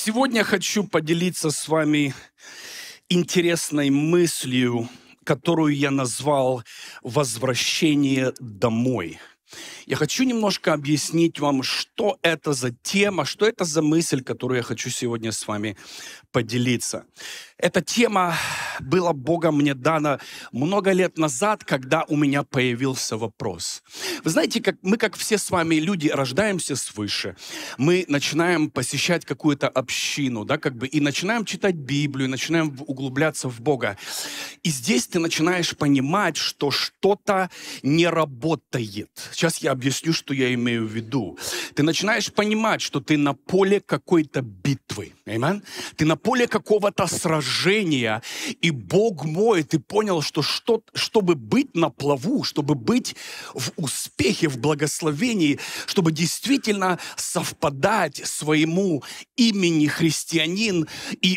Сегодня хочу поделиться с вами интересной мыслью, которую я назвал «Возвращение домой». Я хочу немножко объяснить вам, что это за тема, что это за мысль, которую я хочу сегодня с вами поделиться. Эта тема была Богом мне дана много лет назад, когда у меня появился вопрос. Вы знаете, как все с вами люди, рождаемся свыше, мы начинаем посещать какую-то общину, да, и начинаем читать Библию, начинаем углубляться в Бога. И здесь ты начинаешь понимать, что что-то не работает. Сейчас я объясню, что я имею в виду. Ты начинаешь понимать, что ты на поле какой-то битвы. Аминь? Ты на поле какого-то сражения. И Бог мой, ты понял, что чтобы быть на плаву, чтобы быть в успехе, в благословении, чтобы действительно совпадать своему имени христианин и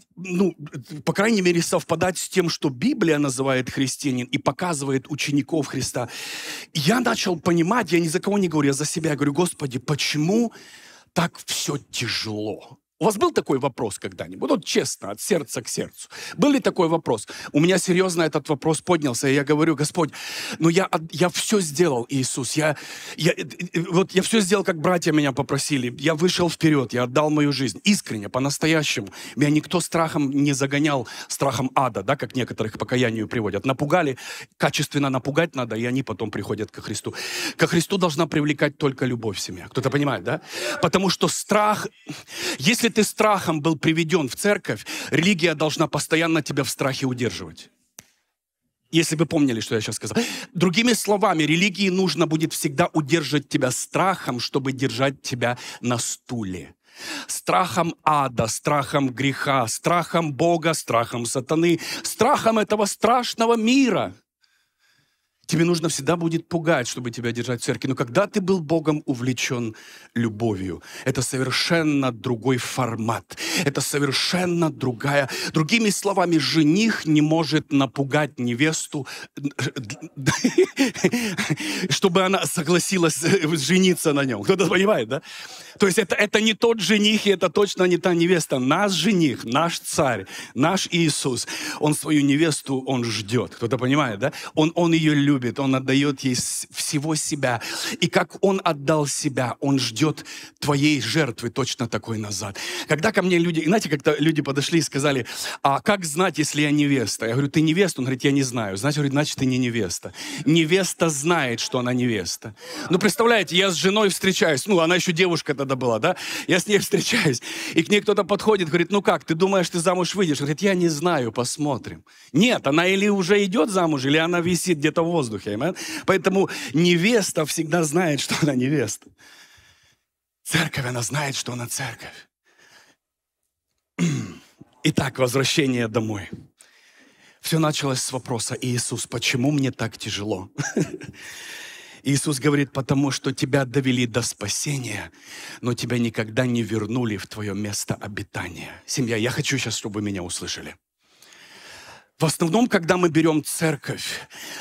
по крайней мере, совпадать с тем, что Библия называет христианин и показывает учеников Христа. Я начал понимать, я ни за кого не говорю, я за себя. Я говорю: Господи, почему так все тяжело? У вас был такой вопрос когда-нибудь? Вот честно, от сердца к сердцу. Был ли такой вопрос? У меня серьезно этот вопрос поднялся, и я говорю: Господь, я все сделал, Иисус. Я все сделал, как братья меня попросили. Я вышел вперед, я отдал мою жизнь. Искренне, по-настоящему. Меня никто страхом не загонял, страхом ада, да, как некоторых к покаянию приводят. Напугали, качественно напугать надо, и они потом приходят ко Христу. Ко Христу должна привлекать только любовь в семье. Кто-то понимает, да? Потому что страх, если ты страхом был приведен в церковь, религия должна постоянно тебя в страхе удерживать. Если вы помнили, что я сейчас сказал. Другими словами, религии нужно будет всегда удерживать тебя страхом, чтобы держать тебя на стуле. Страхом ада, страхом греха, страхом Бога, страхом сатаны, страхом этого страшного мира. Тебе нужно всегда будет пугать, чтобы тебя держать в церкви. Но когда ты был Богом увлечен любовью, это совершенно другой формат. Это совершенно другая. Другими словами, жених не может напугать невесту, чтобы она согласилась жениться на нем. Кто-то понимает, да? То есть это не тот жених, и это точно не та невеста. Наш жених, наш царь, наш Иисус, Он свою невесту, Он ждет. Кто-то понимает, да? Он ее любит. Он отдает ей всего себя. И как Он отдал себя, Он ждет твоей жертвы точно такой назад. Когда ко мне люди, знаете, как-то люди подошли и сказали: а как знать, если я невеста? Я говорю: ты невеста? Он говорит: я не знаю. Значит, ты не невеста. Невеста знает, что она невеста. Ну, представляете, я с женой встречаюсь, она еще девушка тогда была, да? Я с ней встречаюсь, и к ней кто-то подходит, говорит: ну как, ты думаешь, ты замуж выйдешь? Говорит: я не знаю, посмотрим. Нет, она или уже идет замуж, или она висит где-то в воздухе. Поэтому невеста всегда знает, что она невеста. Церковь, она знает, что она церковь. Итак, возвращение домой. Все началось с вопроса: Иисус, почему мне так тяжело? Иисус говорит: потому что тебя довели до спасения, но тебя никогда не вернули в твое место обитания. Семья, я хочу сейчас, чтобы вы меня услышали. В основном, когда мы берем церковь,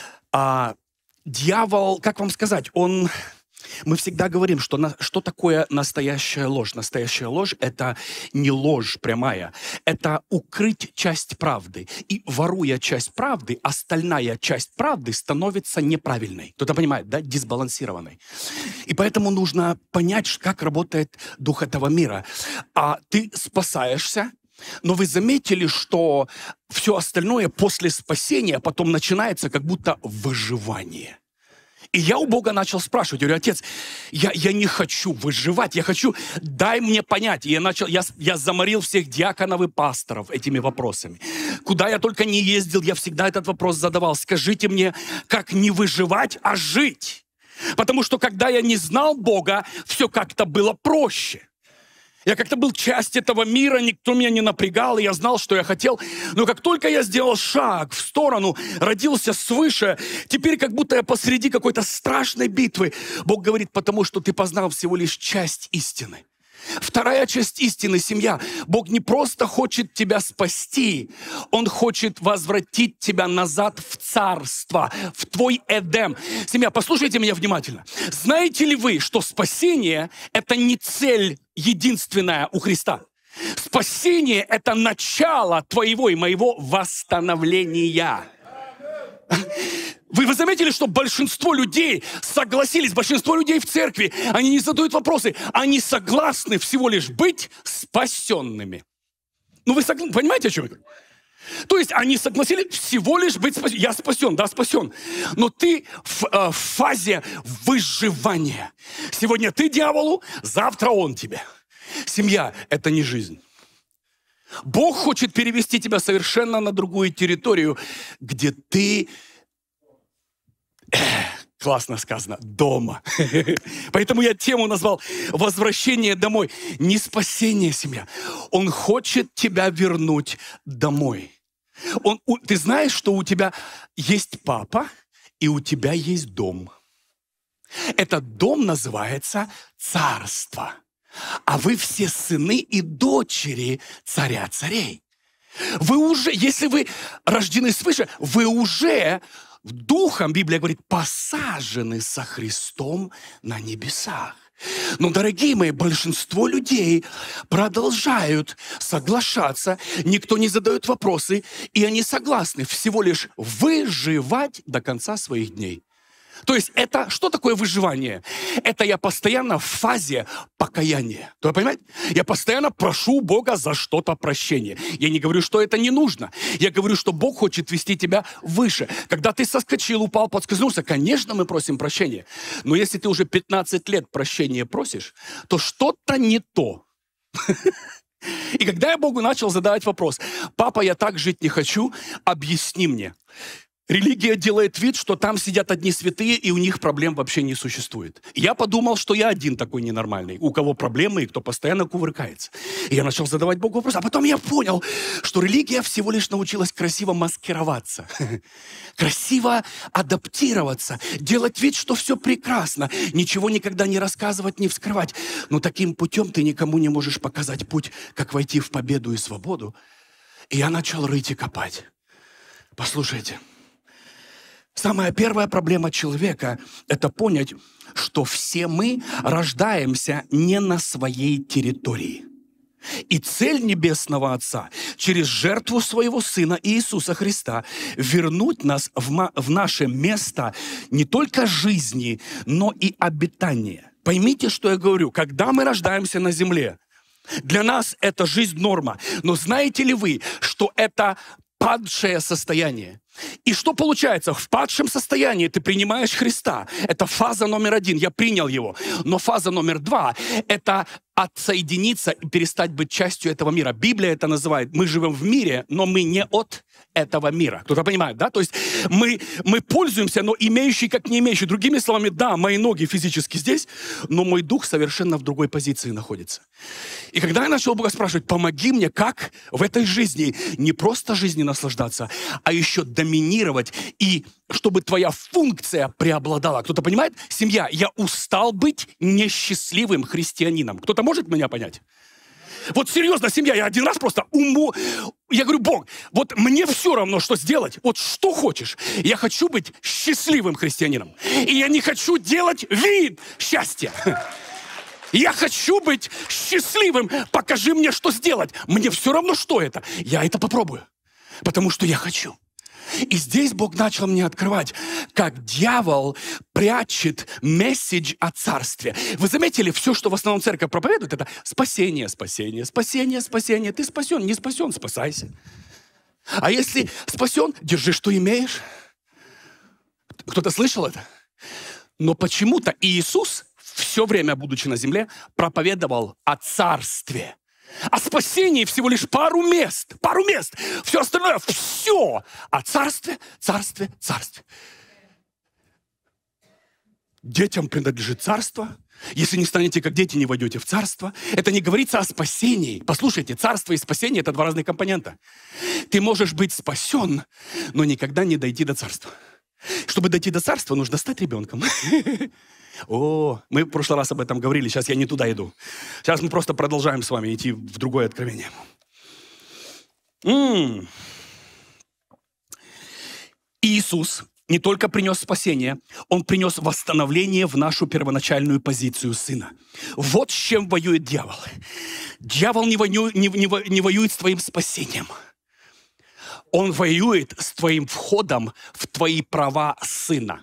дьявол, как вам сказать, мы всегда говорим, что такое настоящая ложь. Настоящая ложь – это не ложь прямая, это укрыть часть правды. И воруя часть правды, остальная часть правды становится неправильной. Кто-то понимает, да? Дисбалансированной. И поэтому нужно понять, как работает дух этого мира. Ты спасаешься, но вы заметили, что все остальное после спасения потом начинается как будто выживание. И я у Бога начал спрашивать, я говорю: Отец, я не хочу выживать, я хочу, дай мне понять. И я заморил всех диаконов и пасторов этими вопросами. Куда я только не ездил, я всегда этот вопрос задавал. Скажите мне, как не выживать, а жить? Потому что когда я не знал Бога, все как-то было проще. Я как-то был часть этого мира, никто меня не напрягал, и я знал, что я хотел. Но как только я сделал шаг в сторону, родился свыше, теперь как будто я посреди какой-то страшной битвы. Бог говорит: потому что ты познал всего лишь часть истины. Вторая часть истины, семья. Бог не просто хочет тебя спасти, Он хочет возвратить тебя назад в царство, в твой Эдем. Семья, послушайте меня внимательно. Знаете ли вы, что спасение – это не цель единственная у Христа? Спасение – это начало твоего и моего восстановления. Вы заметили, что большинство людей согласились, большинство людей в церкви, они не задают вопросы, они согласны всего лишь быть спасенными. Ну вы понимаете, о чем я говорю? То есть они согласились всего лишь быть спасен. Я спасен, да, спасен. Но ты в фазе выживания. Сегодня ты дьяволу, завтра он тебе. Семья – это не жизнь. Бог хочет перевести тебя совершенно на другую территорию, где ты, классно сказано, дома. Поэтому я тему назвал «Возвращение домой». Не спасение, семья. Он хочет тебя вернуть домой. Ты знаешь, что у тебя есть папа и у тебя есть дом. Этот дом называется царство. А вы все сыны и дочери царя царей. Вы уже, если вы рождены свыше, вы уже духом, Библия говорит, посажены со Христом на небесах. Но, дорогие мои, большинство людей продолжают соглашаться, никто не задает вопросы, и они согласны всего лишь выживать до конца своих дней. То есть это, что такое выживание? Это я постоянно в фазе покаяния. Вы понимаете? Я постоянно прошу Бога за что-то прощения. Я не говорю, что это не нужно. Я говорю, что Бог хочет вести тебя выше. Когда ты соскочил, упал, подскользнулся, конечно, мы просим прощения. Но если ты уже 15 лет прощения просишь, то что-то не то. И когда я Богу начал задавать вопрос: «Папа, я так жить не хочу, объясни мне». Религия делает вид, что там сидят одни святые, и у них проблем вообще не существует. Я подумал, что я один такой ненормальный, у кого проблемы и кто постоянно кувыркается. И я начал задавать Богу вопросы. А потом я понял, что религия всего лишь научилась красиво маскироваться, красиво адаптироваться, делать вид, что все прекрасно, ничего никогда не рассказывать, не вскрывать. Но таким путем ты никому не можешь показать путь, как войти в победу и свободу. И я начал рыть и копать. Послушайте. Самая первая проблема человека – это понять, что все мы рождаемся не на своей территории. И цель Небесного Отца через жертву Своего Сына Иисуса Христа вернуть нас в наше место не только жизни, но и обитания. Поймите, что я говорю. Когда мы рождаемся на земле, для нас это жизнь норма. Но знаете ли вы, что это падшее состояние? И что получается? В падшем состоянии ты принимаешь Христа. Это фаза номер 1. Я принял Его. Но фаза номер 2 – это отсоединиться и перестать быть частью этого мира. Библия это называет: мы живем в мире, но мы не от этого мира. Кто-то понимает, да? То есть мы пользуемся, но имеющий как не имеющий. Другими словами, да, мои ноги физически здесь, но мой дух совершенно в другой позиции находится. И когда я начал Бога спрашивать: помоги мне, как в этой жизни не просто жизни наслаждаться, а еще доминировать, и чтобы твоя функция преобладала. Кто-то понимает? Семья, я устал быть несчастливым христианином. Кто-то может меня понять? Вот серьезно, семья, я один раз просто я говорю: Бог, вот мне все равно, что сделать. Вот что хочешь. Я хочу быть счастливым христианином. И я не хочу делать вид счастья. Я хочу быть счастливым. Покажи мне, что сделать. Мне все равно, что это. Я это попробую. Потому что я хочу. И здесь Бог начал мне открывать, как дьявол прячет месседж о царстве. Вы заметили, все, что в основном церковь проповедует, это спасение, спасение, спасение, спасение. Ты спасен, не спасен, спасайся. А если спасен, держи, что имеешь. Кто-то слышал это? Но почему-то Иисус, все время будучи на земле, проповедовал о царстве. О спасении всего лишь пару мест. Все остальное, все. О царстве, царстве, царстве. Детям принадлежит царство. Если не станете как дети, не войдете в царство. Это не говорится о спасении. Послушайте, царство и спасение – это два разных компонента. Ты можешь быть спасен, но никогда не дойти до царства. Чтобы дойти до царства, нужно стать ребенком. Мы в прошлый раз об этом говорили, сейчас я не туда иду. Сейчас мы просто продолжаем с вами идти в другое откровение. Иисус не только принес спасение, Он принес восстановление в нашу первоначальную позицию Сына. Вот с чем воюет дьявол. Дьявол не воюет с твоим спасением. Он воюет с твоим входом в твои права Сына.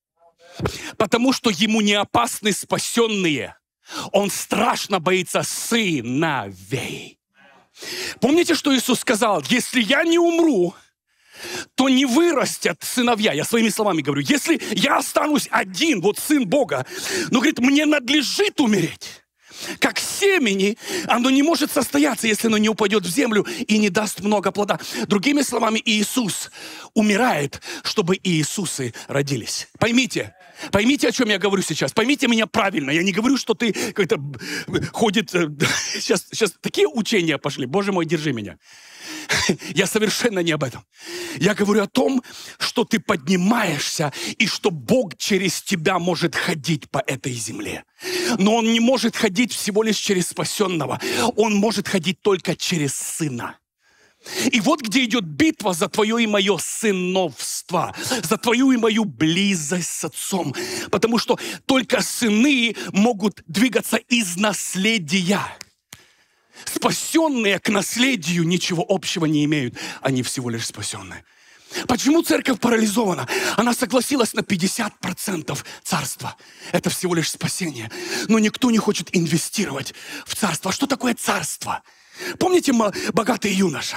Потому что ему не опасны спасенные. Он страшно боится сыновей. Помните, что Иисус сказал? Если я не умру, то не вырастят сыновья. Я своими словами говорю. Если я останусь один, вот Сын Бога, но, говорит, мне надлежит умереть. Как семени, оно не может состояться, если оно не упадет в землю и не даст много плода. Другими словами, Иисус умирает, чтобы Иисусы родились. Поймите, о чем я говорю сейчас. Поймите меня правильно. Я не говорю, что ты как-то ходит... Сейчас такие учения пошли. Боже мой, держи меня. Я совершенно не об этом. Я говорю о том, что ты поднимаешься и что Бог через тебя может ходить по этой земле. Но Он не может ходить всего лишь через спасенного. Он может ходить только через Сына. И вот где идет битва за твое и мое сыновство, за твою и мою близость с Отцом. Потому что только сыны могут двигаться из наследия. Спасенные к наследию ничего общего не имеют. Они всего лишь спасенные. Почему церковь парализована? Она согласилась на 50% царства. Это всего лишь спасение. Но никто не хочет инвестировать в царство. А что такое царство? Помните богатый юноша?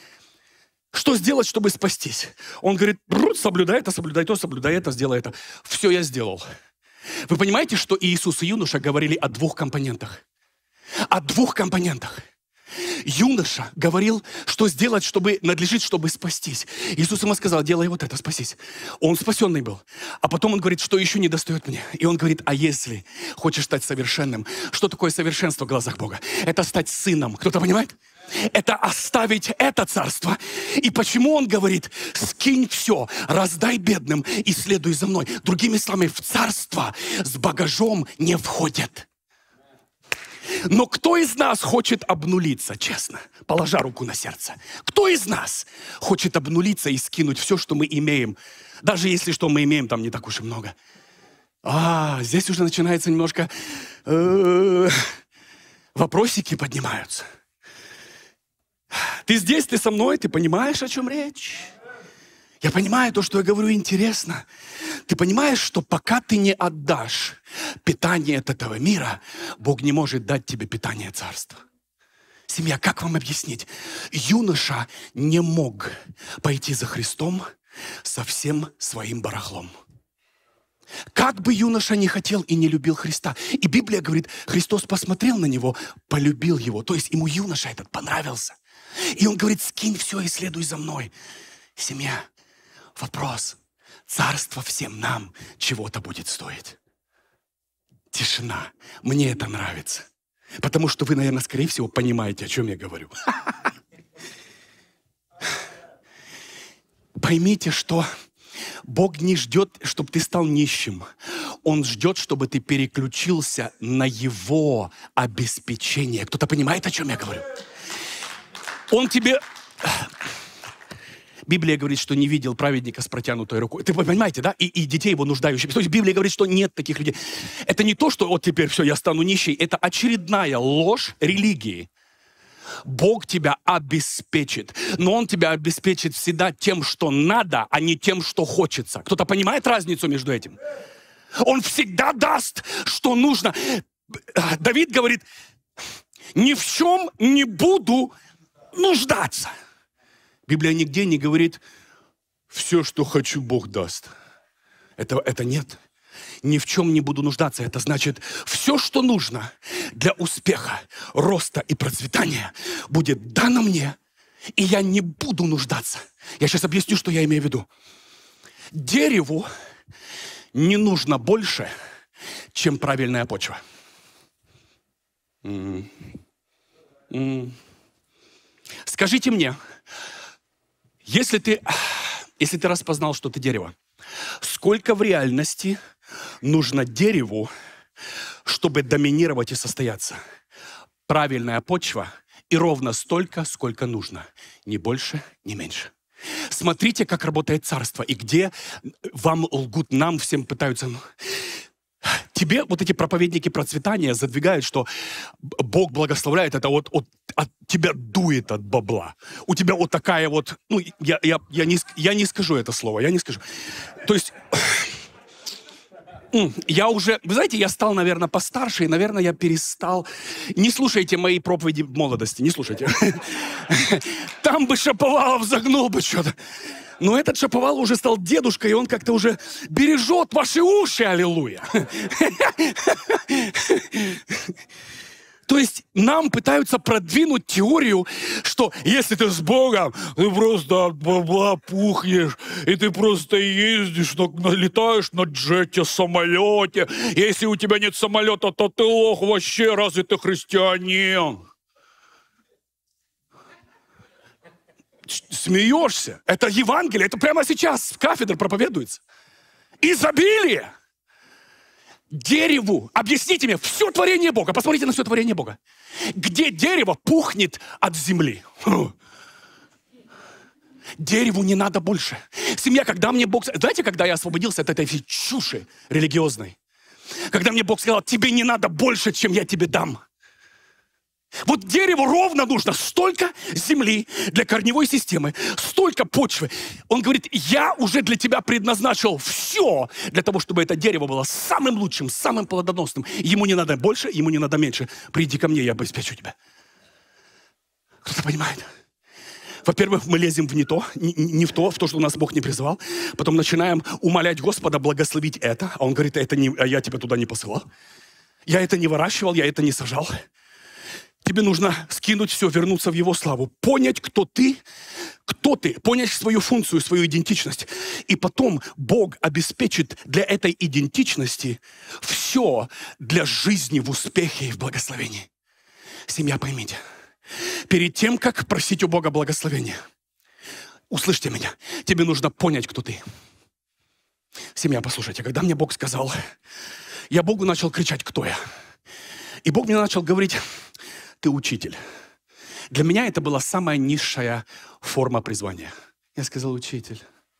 Что сделать, чтобы спастись? Он говорит, соблюдай это, сделай это. Все я сделал. Вы понимаете, что Иисус и юноша говорили о двух компонентах? О двух компонентах. Юноша говорил, что сделать, чтобы надлежит, чтобы спастись. Иисус ему сказал, делай вот это, спасись. Он спасенный был. А потом он говорит, что еще не достает мне. И он говорит, а если хочешь стать совершенным, что такое совершенство в глазах Бога? Это стать сыном. Кто-то понимает? Это оставить это царство. И почему он говорит, скинь все, раздай бедным и следуй за мной. Другими словами, в царство с багажом не входят. Но кто из нас хочет обнулиться, честно, положа руку на сердце? Кто из нас хочет обнулиться и скинуть все, что мы имеем, даже если что мы имеем там не так уж и много? Здесь уже начинается немножко... Вопросики поднимаются. Ты здесь, ты со мной, ты понимаешь, о чем речь? Я понимаю, то, что я говорю, интересно. Ты понимаешь, что пока ты не отдашь питание от этого мира, Бог не может дать тебе питание царства. Семья, как вам объяснить? Юноша не мог пойти за Христом со всем своим барахлом. Как бы юноша не хотел и не любил Христа. И Библия говорит, Христос посмотрел на него, полюбил его. То есть ему юноша этот понравился. И он говорит, скинь все и следуй за мной. Семья, вопрос. Царство всем нам чего-то будет стоить. Тишина. Мне это нравится. Потому что вы, наверное, скорее всего, понимаете, о чем я говорю. Поймите, что Бог не ждет, чтобы ты стал нищим. Он ждет, чтобы ты переключился на Его обеспечение. Кто-то понимает, о чем я говорю? Он тебе... Библия говорит, что не видел праведника с протянутой рукой. Ты понимаете, да? И детей его нуждающих. То есть Библия говорит, что нет таких людей. Это не то, что вот теперь все, я стану нищей. Это очередная ложь религии. Бог тебя обеспечит. Но Он тебя обеспечит всегда тем, что надо, а не тем, что хочется. Кто-то понимает разницу между этим? Он всегда даст, что нужно. Давид говорит, ни в чем не буду нуждаться. Библия нигде не говорит, все, что хочу, Бог даст. Это нет. Ни в чем не буду нуждаться. Это значит, все, что нужно для успеха, роста и процветания, будет дано мне, и я не буду нуждаться. Я сейчас объясню, что я имею в виду. Дереву не нужно больше, чем правильная почва. Скажите мне, если ты распознал, что ты дерево, сколько в реальности нужно дереву, чтобы доминировать и состояться? Правильная почва и ровно столько, сколько нужно. Ни больше, ни меньше. Смотрите, как работает царство, и где вам лгут, нам всем пытаются... Тебе вот эти проповедники процветания задвигают, что Бог благословляет, это вот от тебя дует от бабла. У тебя вот такая вот... Ну, я не скажу это слово, я не скажу. То есть... Я уже, вы знаете, я стал, наверное, постарше, и, наверное, я перестал... Не слушайте мои проповеди в молодости, не слушайте. Там бы Шаповалов загнул бы что-то. Но этот Шаповалов уже стал дедушкой, и он как-то уже бережет ваши уши, аллилуйя. То есть нам пытаются продвинуть теорию, что если ты с Богом, ты просто от бабла пухнешь, и ты просто ездишь, летаешь на джете, самолете. Если у тебя нет самолета, то ты лох вообще, разве ты христианин? Смеешься? Это Евангелие, это прямо сейчас с кафедры проповедуется. Изобилие. Дереву, объясните мне, все творение Бога, посмотрите на все творение Бога. Где дерево пухнет от земли? Дереву не надо больше. Семья, когда мне Бог... Знаете, когда я освободился от этой всей чуши религиозной? Когда мне Бог сказал, тебе не надо больше, чем я тебе дам. Вот дереву ровно нужно столько земли для корневой системы, столько почвы. Он говорит, я уже для тебя предназначил все для того, чтобы это дерево было самым лучшим, самым плодоносным. Ему не надо больше, ему не надо меньше. Приди ко мне, я обеспечу тебя. Кто-то понимает? Во-первых, мы лезем в не то, в то, что нас Бог не призывал. Потом начинаем умолять Господа благословить это. А Он говорит, я тебя туда не посылал. Я это не выращивал, я это не сажал. Тебе нужно скинуть все, вернуться в Его славу. Понять, кто ты, понять свою функцию, свою идентичность. И потом Бог обеспечит для этой идентичности все для жизни в успехе и в благословении. Семья, поймите. Перед тем, как просить у Бога благословения, услышьте меня, тебе нужно понять, кто ты. Семья, послушайте, когда мне Бог сказал, я Богу начал кричать, кто я. И Бог мне начал говорить, ты учитель. Для меня это была самая низшая форма призвания. Я сказал, учитель.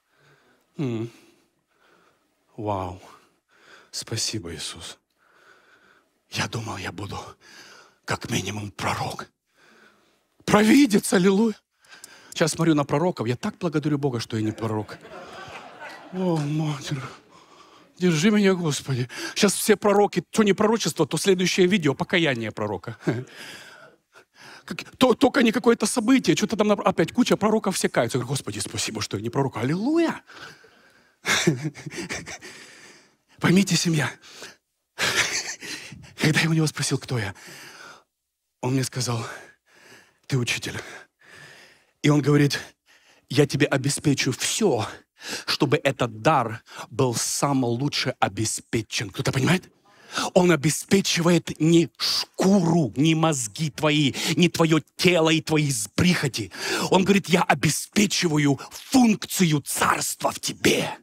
Вау. Спасибо, Иисус. Я думал, я буду как минимум пророк. Провидец, аллилуйя. Сейчас смотрю на пророков. Я так благодарю Бога, что я не пророк. О, Матерь. Держи меня, Господи. Сейчас все пророки, то не пророчество, то следующее видео, покаяние пророка. Только не какое-то событие, что-то там опять куча пророков все каются. Я говорю, Господи, спасибо, что я не пророк. Аллилуйя. Поймите, семья, когда я у него спросил, кто я, он мне сказал, ты учитель. И он говорит, я тебе обеспечу все, чтобы этот дар был самый лучше обеспечен. Кто-то понимает? Он обеспечивает не шкуру, не мозги твои, не твое тело и твои прихоти. Он говорит, я обеспечиваю функцию царства в тебе.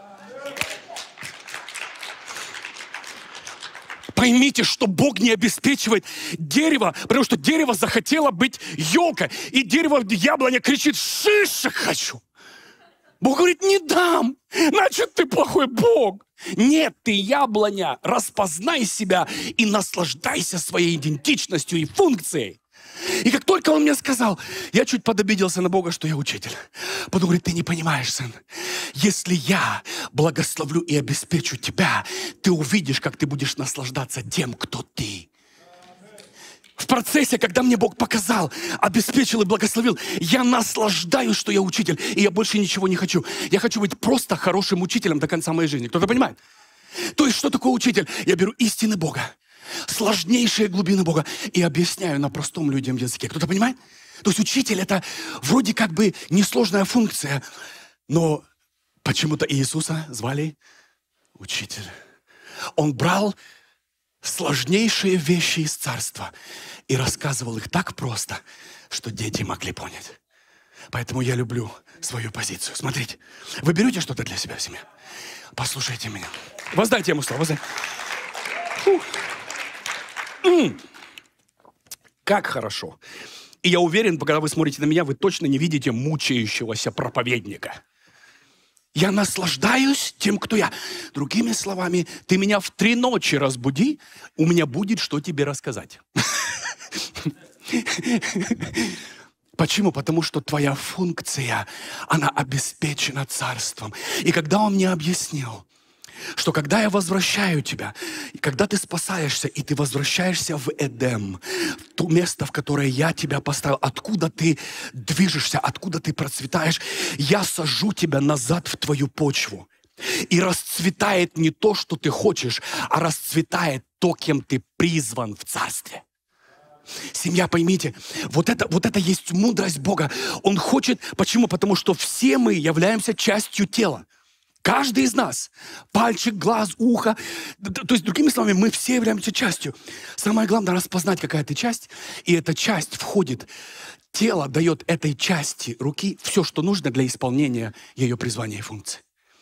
Поймите, что Бог не обеспечивает дерево, потому что дерево захотело быть елкой. И дерево, яблоня кричит, шишек хочу. Бог говорит, не дам, значит, ты плохой Бог. Нет, ты яблоня, распознай себя и наслаждайся своей идентичностью и функцией. И как только он мне сказал, я чуть подобиделся на Бога, что я учитель. Потом говорит, ты не понимаешь, сын, если я благословлю и обеспечу тебя, ты увидишь, как ты будешь наслаждаться тем, кто ты. В процессе, когда мне Бог показал, обеспечил и благословил, я наслаждаюсь, что я учитель, и я больше ничего не хочу. Я хочу быть просто хорошим учителем до конца моей жизни. Кто-то понимает? То есть, что такое учитель? Я беру истины Бога, сложнейшие глубины Бога и объясняю на простом людям языке. Кто-то понимает? То есть, учитель — это вроде как бы несложная функция, но почему-то Иисуса звали учитель. Он брал сложнейшие вещи из царства и рассказывал их так просто, что дети могли понять. Поэтому я люблю свою позицию. Смотрите, вы берете что-то для себя в семье? Послушайте меня. Воздайте ему слово. Как хорошо, И я уверен, когда вы смотрите на меня, вы точно не видите мучающегося проповедника. Я наслаждаюсь тем, кто я. Другими словами, ты меня в 3 ночи разбуди, у меня будет что тебе рассказать. Почему? Потому что твоя функция, она обеспечена царством. И когда он мне объяснил, что когда я возвращаю тебя, и когда ты спасаешься, и ты возвращаешься в Эдем, в то место, в которое я тебя поставил, откуда ты движешься, откуда ты процветаешь, я сажу тебя назад в твою почву. И расцветает не то, что ты хочешь, а расцветает то, кем ты призван в царстве. Семья, поймите, вот это есть мудрость Бога. Он хочет, почему? Потому что все мы являемся частью тела. Каждый из нас. Пальчик, глаз, ухо. То есть, другими словами, мы все являемся частью. Самое главное распознать, какая ты часть. И эта часть входит. Тело дает этой части руки все, что нужно для исполнения ее призвания и функций.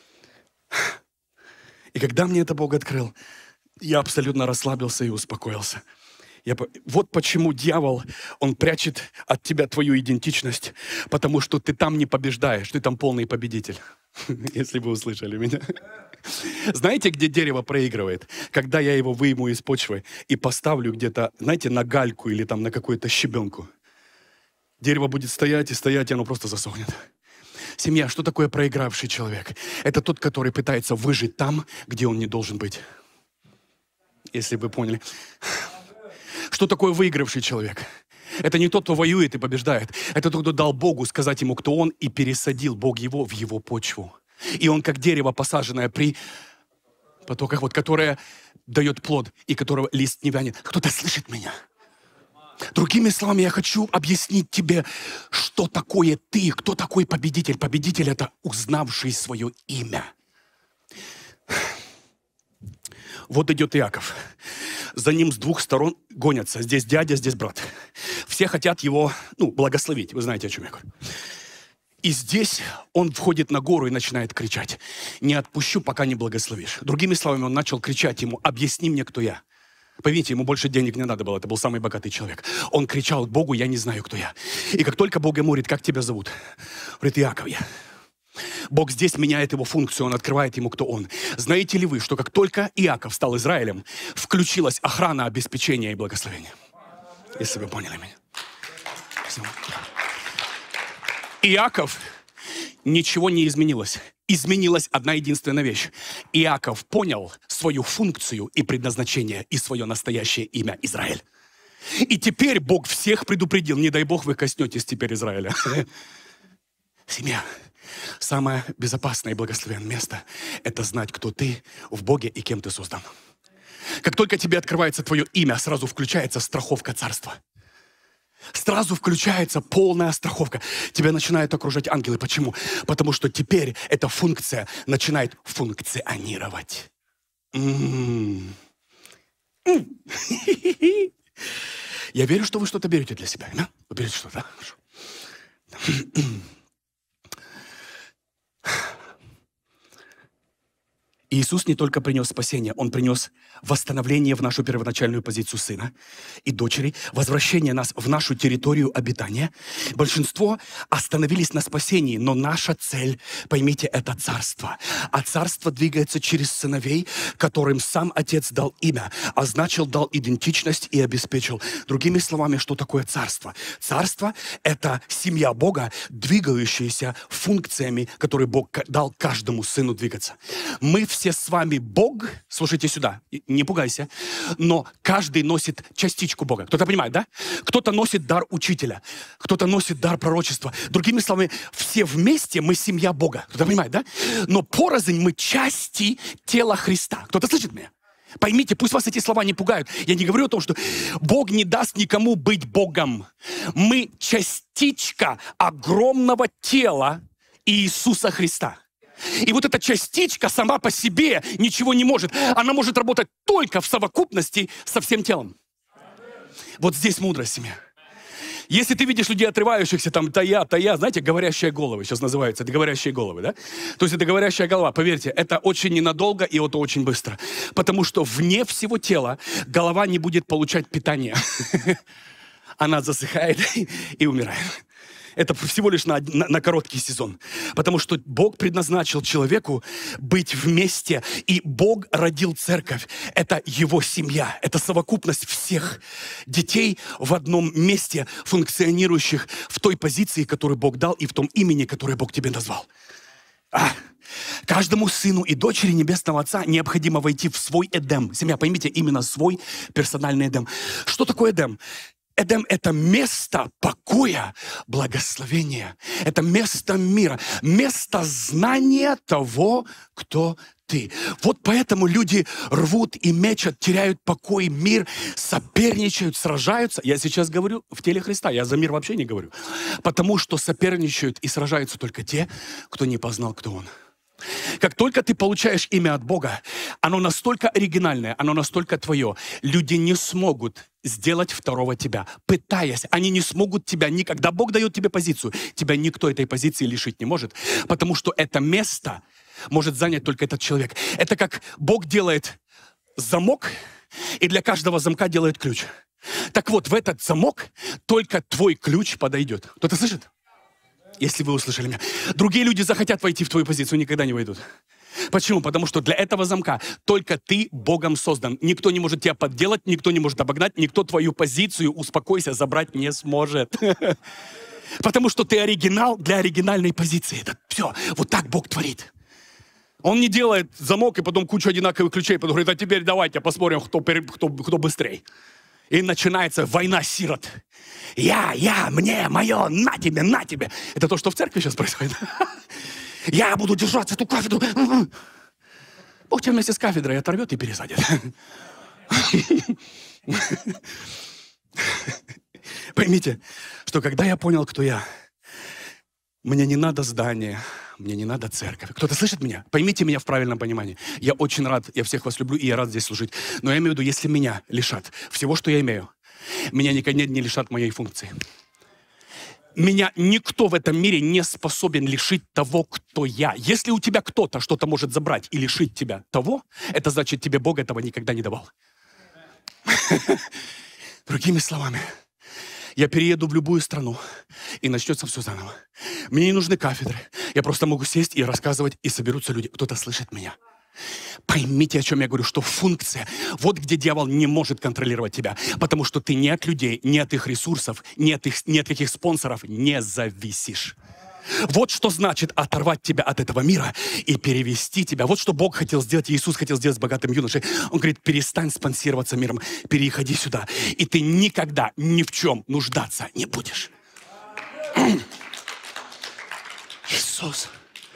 И когда мне это Бог открыл, я абсолютно расслабился и успокоился. Вот почему дьявол, он прячет от тебя твою идентичность, потому что ты там не побеждаешь, ты там полный победитель. Если вы услышали меня. Знаете, где дерево проигрывает? Когда я его выйму из почвы и поставлю где-то, знаете, на гальку или там на какую-то щебенку. Дерево будет стоять и стоять, и оно просто засохнет. Семья, что такое проигравший человек? Это тот, который пытается выжить там, где он не должен быть. Если вы поняли. Что такое выигравший человек? Это не тот, кто воюет и побеждает. Это тот, кто дал Богу сказать ему, кто он, и пересадил Бог его в его почву. И он как дерево, посаженное при потоках, которое дает плод, и которого лист не вянет. Кто-то слышит меня? Другими словами, я хочу объяснить тебе, что такое ты, кто такой победитель. Победитель — это узнавший свое имя. Вот идет Иаков. За ним с 2 сторон гонятся. Здесь дядя, здесь брат. Все хотят его, благословить. Вы знаете, о чем я говорю. И здесь он входит на гору и начинает кричать. Не отпущу, пока не благословишь. Другими словами, он начал кричать ему: объясни мне, кто я. Поймите, ему больше денег не надо было. Это был самый богатый человек. Он кричал к Богу: я не знаю, кто я. И как только Бог ему говорит: как тебя зовут? Говорит: Иаков я. Бог здесь меняет его функцию, он открывает ему, кто он. Знаете ли вы, что как только Иаков стал Израилем, включилась охрана, обеспечения и благословения? Если вы поняли меня. Иаков, ничего не изменилось. Изменилась одна единственная вещь. Иаков понял свою функцию и предназначение, и свое настоящее имя — Израиль. И теперь Бог всех предупредил: не дай Бог вы коснетесь теперь Израиля. Семья. Самое безопасное и благословенное место — это знать, кто ты в Боге и кем ты создан. Как только тебе открывается твое имя, сразу включается страховка царства. Сразу включается полная страховка. Тебя начинают окружать ангелы. Почему? Потому что теперь эта функция начинает функционировать. Я верю, что вы что-то берете для себя. Да? Вы берете что-то, да? Хорошо. Иисус не только принес спасение, Он принес восстановление в нашу первоначальную позицию сына и дочери, возвращение нас в нашу территорию обитания. Большинство остановились на спасении, но наша цель, поймите, это царство. А царство двигается через сыновей, которым сам Отец дал имя, означил, дал идентичность и обеспечил. Другими словами, что такое царство? Царство — это семья Бога, двигающаяся функциями, которые Бог дал каждому сыну двигаться. Мы все с вами Бог, слушайте сюда, не пугайся, но каждый носит частичку Бога. Кто-то понимает, да? Кто-то носит дар учителя, кто-то носит дар пророчества. Другими словами, все вместе мы семья Бога. Кто-то понимает, да? Но порознь мы части тела Христа. Кто-то слышит меня? Поймите, пусть вас эти слова не пугают. Я не говорю о том, что Бог не даст никому быть Богом. Мы частичка огромного тела Иисуса Христа. И вот эта частичка сама по себе ничего не может. Она может работать только в совокупности со всем телом. Вот здесь мудрость, семья. Если ты видишь людей, отрывающихся, там, тая, знаете, говорящие головы, сейчас называются, это говорящие головы, да? То есть это говорящая голова, поверьте, это очень ненадолго и это очень быстро. Потому что вне всего тела голова не будет получать питание. она засыхает и умирает. Это всего лишь на короткий сезон. Потому что Бог предназначил человеку быть вместе, и Бог родил церковь. Это его семья, это совокупность всех детей в одном месте, функционирующих в той позиции, которую Бог дал, и в том имени, которое Бог тебе назвал. Каждому сыну и дочери Небесного Отца необходимо войти в свой Эдем. Семья, поймите, именно свой персональный Эдем. Что такое Эдем? Эдем – это место покоя, благословения. Это место мира, место знания того, кто ты. Вот поэтому люди рвут и мечат, теряют покой, мир, соперничают, сражаются. Я сейчас говорю в теле Христа, я за мир вообще не говорю. Потому что соперничают и сражаются только те, кто не познал, кто Он. Как только ты получаешь имя от Бога, оно настолько оригинальное, оно настолько твое, люди не смогут сделать второго тебя, пытаясь. Они не смогут тебя никогда. Бог дает тебе позицию. Тебя никто этой позиции лишить не может, потому что это место может занять только этот человек. Это как Бог делает замок, и для каждого замка делает ключ. Так вот, в этот замок только твой ключ подойдет. Кто-то слышит? Если вы услышали меня. Другие люди захотят войти в твою позицию, никогда не войдут. Почему? Потому что для этого замка только ты Богом создан. Никто не может тебя подделать, никто не может обогнать, никто твою позицию, успокойся, забрать не сможет. Потому что ты оригинал для оригинальной позиции. Это все. Вот так Бог творит. Он не делает замок и потом кучу одинаковых ключей, потом говорит, а теперь давайте посмотрим, кто быстрее. И начинается война сирот. Я, мне, мое, на тебе, на тебе. Это то, что в церкви сейчас происходит. Я буду держаться эту кафедру. Бог тебя вместе с кафедрой оторвет и пересадит. Поймите, что когда я понял, кто я, мне не надо здание, мне не надо церковь. Кто-то слышит меня? Поймите меня в правильном понимании. Я очень рад, я всех вас люблю, и я рад здесь служить. Но я имею в виду, если меня лишат всего, что я имею, меня никогда не лишат моей функции. Меня никто в этом мире не способен лишить того, кто я. Если у тебя кто-то что-то может забрать и лишить тебя того, это значит, тебе Бог этого никогда не давал. Другими словами, я перееду в любую страну, и начнется все заново. Мне не нужны кафедры. Я просто могу сесть и рассказывать, и соберутся люди. Кто-то слышит меня. Поймите, о чем я говорю, что функция, вот где дьявол не может контролировать тебя, потому что ты ни от людей, ни от их ресурсов, ни от каких спонсоров не зависишь. Вот что значит оторвать тебя от этого мира и перевести тебя. Вот что Бог хотел сделать, Иисус хотел сделать с богатым юношей. Он говорит, перестань спонсироваться миром, переходи сюда, и ты никогда ни в чем нуждаться не будешь. Иисус.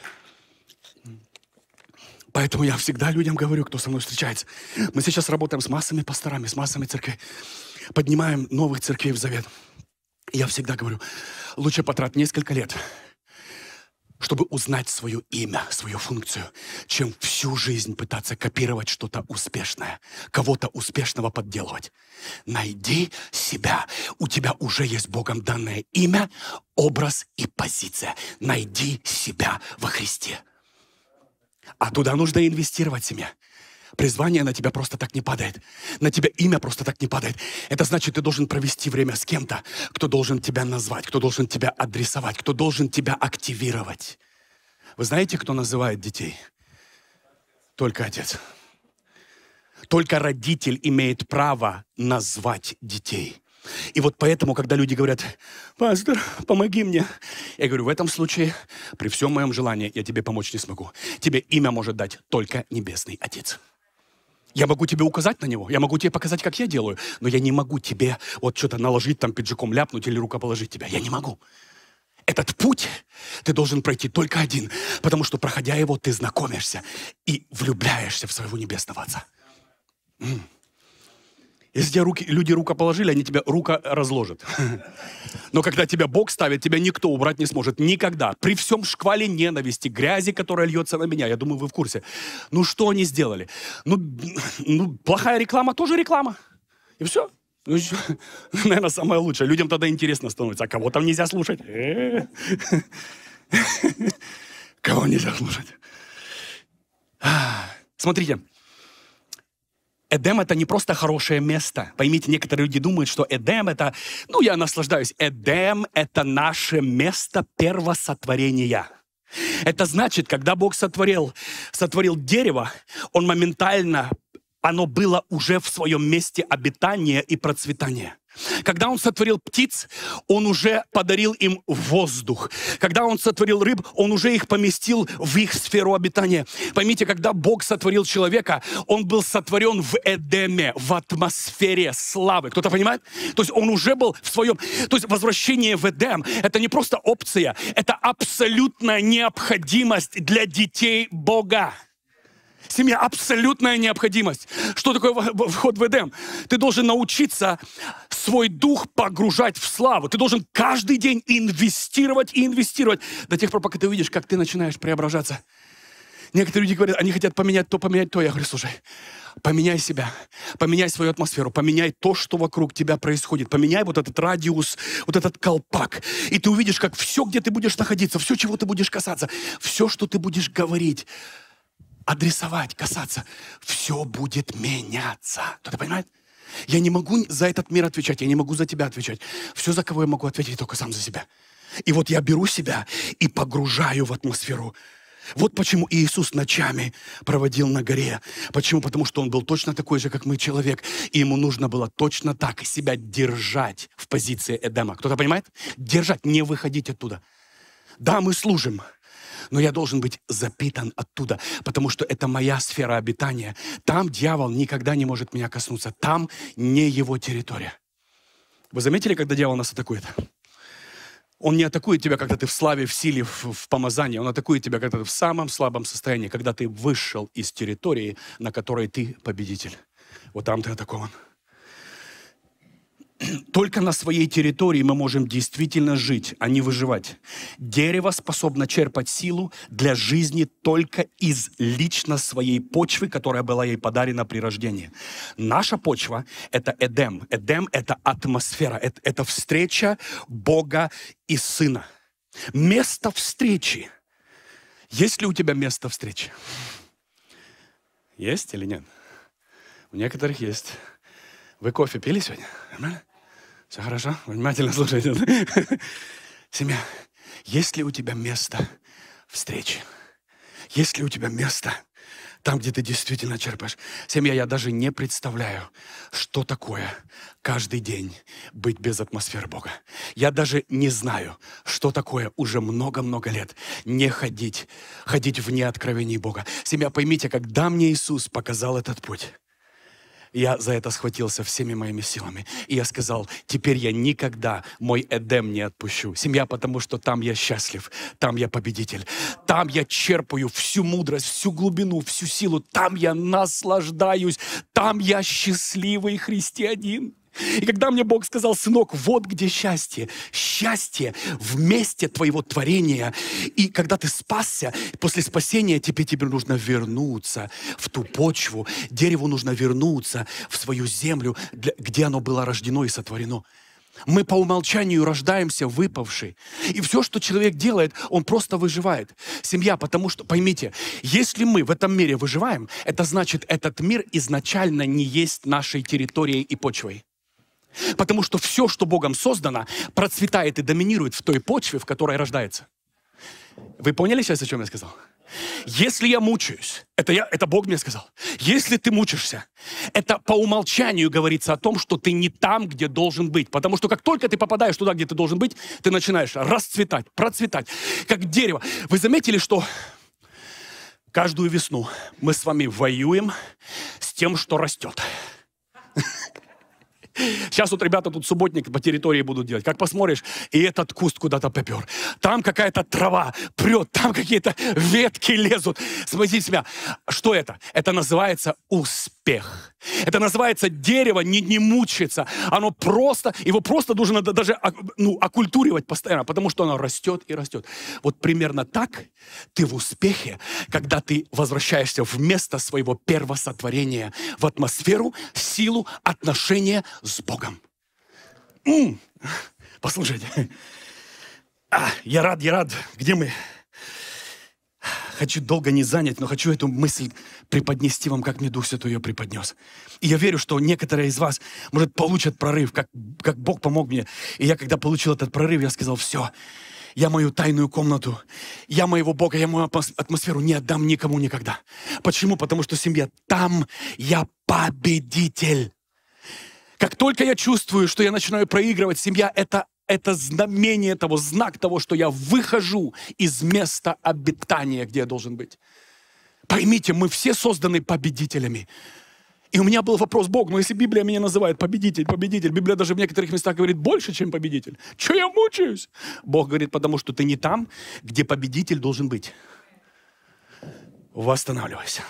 Поэтому я всегда людям говорю, кто со мной встречается. Мы сейчас работаем с массами пасторами, с массами церквей. Поднимаем новых церквей в завет. Я всегда говорю, лучше потрать несколько лет, чтобы узнать свое имя, свою функцию, чем всю жизнь пытаться копировать что-то успешное, кого-то успешного подделывать. Найди себя. У тебя уже есть Богом данное имя, образ и позиция. Найди себя во Христе. А туда нужно инвестировать, семья. Призвание на тебя просто так не падает. На тебя имя просто так не падает. Это значит, ты должен провести время с кем-то, кто должен тебя назвать, кто должен тебя адресовать, кто должен тебя активировать. Вы знаете, кто называет детей? Только отец. Только родитель имеет право назвать детей. И вот поэтому, когда люди говорят, пастор, помоги мне. Я говорю, в этом случае, при всем моем желании, я тебе помочь не смогу. Тебе имя может дать только Небесный Отец. Я могу тебе указать на него, я могу тебе показать, как я делаю, но я не могу тебе вот что-то наложить, там пиджаком ляпнуть или рукоположить тебя. Я не могу. Этот путь ты должен пройти только один, потому что, проходя его, ты знакомишься и влюбляешься в своего Небесного Отца. Если тебе люди рукоположили, они тебя рука разложат. Но когда тебя Бог ставит, тебя никто убрать не сможет. Никогда. При всем шквале ненависти, грязи, которая льется на меня. Я думаю, вы в курсе. Ну, что они сделали? Ну, плохая реклама тоже реклама. И все. Ну, наверное, самое лучшее. Людям тогда интересно становится. А кого там нельзя слушать? Кого нельзя слушать? Смотрите. Эдем — это не просто хорошее место. Поймите, некоторые люди думают, что Эдем — это, я наслаждаюсь. Эдем — это наше место первосотворения. Это значит, когда Бог сотворил дерево, Он моментально, оно было уже в своем месте обитания и процветания. Когда Он сотворил птиц, Он уже подарил им воздух. Когда Он сотворил рыб, Он уже их поместил в их сферу обитания. Поймите, когда Бог сотворил человека, он был сотворен в Эдеме, в атмосфере славы. Кто-то понимает? То есть он уже был в своем... То есть возвращение в Эдем — это не просто опция, это абсолютная необходимость для детей Бога. Семья — абсолютная необходимость. Что такое вход в Эдем? Ты должен научиться свой дух погружать в славу. Ты должен каждый день инвестировать и инвестировать до тех пор, пока ты увидишь, как ты начинаешь преображаться. Некоторые люди говорят, они хотят поменять то. Я говорю, слушай, поменяй себя, поменяй свою атмосферу, поменяй то, что вокруг тебя происходит. Поменяй вот этот радиус, вот этот колпак. И ты увидишь, как все, где ты будешь находиться, все, чего ты будешь касаться, все, что ты будешь говорить, адресовать, касаться, все будет меняться. Кто-то понимает? Я не могу за этот мир отвечать, я не могу за тебя отвечать. Все, за кого я могу ответить, только сам за себя. И вот я беру себя и погружаю в атмосферу. Вот почему Иисус ночами проводил на горе. Почему? Потому что Он был точно такой же, как мы, человек. И Ему нужно было точно так себя держать в позиции Эдема. Кто-то понимает? Держать, не выходить оттуда. Да, мы служим. Но я должен быть запитан оттуда, потому что это моя сфера обитания. Там дьявол никогда не может меня коснуться. Там не его территория. Вы заметили, когда дьявол нас атакует? Он не атакует тебя, когда ты в славе, в силе, в помазании. Он атакует тебя, когда ты в самом слабом состоянии, когда ты вышел из территории, на которой ты победитель. Вот там ты атакован. Только на своей территории мы можем действительно жить, а не выживать. Дерево способно черпать силу для жизни только из лично своей почвы, которая была ей подарена при рождении. Наша почва — это Эдем. Эдем — это атмосфера, это встреча Бога и Сына. Место встречи. Есть ли у тебя место встречи? Есть или нет? У некоторых есть. Вы кофе пили сегодня? Нормально? Все хорошо? Внимательно слушайте. Семья, есть ли у тебя место встречи? Есть ли у тебя место там, где ты действительно черпаешь? Семья, я даже не представляю, что такое каждый день быть без атмосферы Бога. Я даже не знаю, что такое уже много-много лет не ходить вне откровений Бога. Семья, поймите, когда мне Иисус показал этот путь, я за это схватился всеми моими силами. И я сказал, теперь я никогда мой Эдем не отпущу. Семья, потому что там я счастлив, там я победитель. Там я черпаю всю мудрость, всю глубину, всю силу. Там я наслаждаюсь. Там я счастливый христианин. И когда мне Бог сказал, сынок, вот где счастье. Счастье в месте твоего творения. И когда ты спасся, после спасения тебе нужно вернуться в ту почву. Дереву нужно вернуться в свою землю, где оно было рождено и сотворено. Мы по умолчанию рождаемся выпавшие. И все, что человек делает, он просто выживает. Семья, потому что, поймите, если мы в этом мире выживаем, это значит, этот мир изначально не есть нашей территорией и почвой. Потому что все, что Богом создано, процветает и доминирует в той почве, в которой рождается. Вы поняли сейчас, о чем я сказал? Если я мучаюсь, это Бог мне сказал. Если ты мучишься, это по умолчанию говорится о том, что ты не там, где должен быть. Потому что как только ты попадаешь туда, где ты должен быть, ты начинаешь расцветать, процветать, как дерево. Вы заметили, что каждую весну мы с вами воюем с тем, что растет. Сейчас вот ребята тут субботник по территории будут делать. Как посмотришь, и этот куст куда-то попер. Там какая-то трава прет, там какие-то ветки лезут. Смотрите себя. Что это? Это называется успех. Это называется дерево не мучается. Его просто нужно даже окультуривать постоянно, потому что оно растет и растет. Вот примерно так ты в успехе, когда ты возвращаешься в место своего первосотворения, в атмосферу, силу, отношения с Богом. Послушайте. Я рад. Где мы? хочу долго не занять, но хочу эту мысль преподнести вам, как мне Дух Святой ее преподнес. И я верю, что некоторые из вас, может, получат прорыв, как Бог помог мне. И я, когда получил этот прорыв, я сказал, все, я мою тайную комнату, я моего Бога, я мою атмосферу не отдам никому никогда. Почему? Потому что семья, там я победитель. Как только я чувствую, что я начинаю проигрывать, семья — это знамение того, знак того, что я выхожу из места обитания, где я должен быть. Поймите, мы все созданы победителями. И у меня был вопрос: Бог, ну если Библия меня называет победитель, Библия даже в некоторых местах говорит больше, чем победитель. Чего я мучаюсь? Бог говорит, потому что ты не там, где победитель должен быть. Восстанавливайся.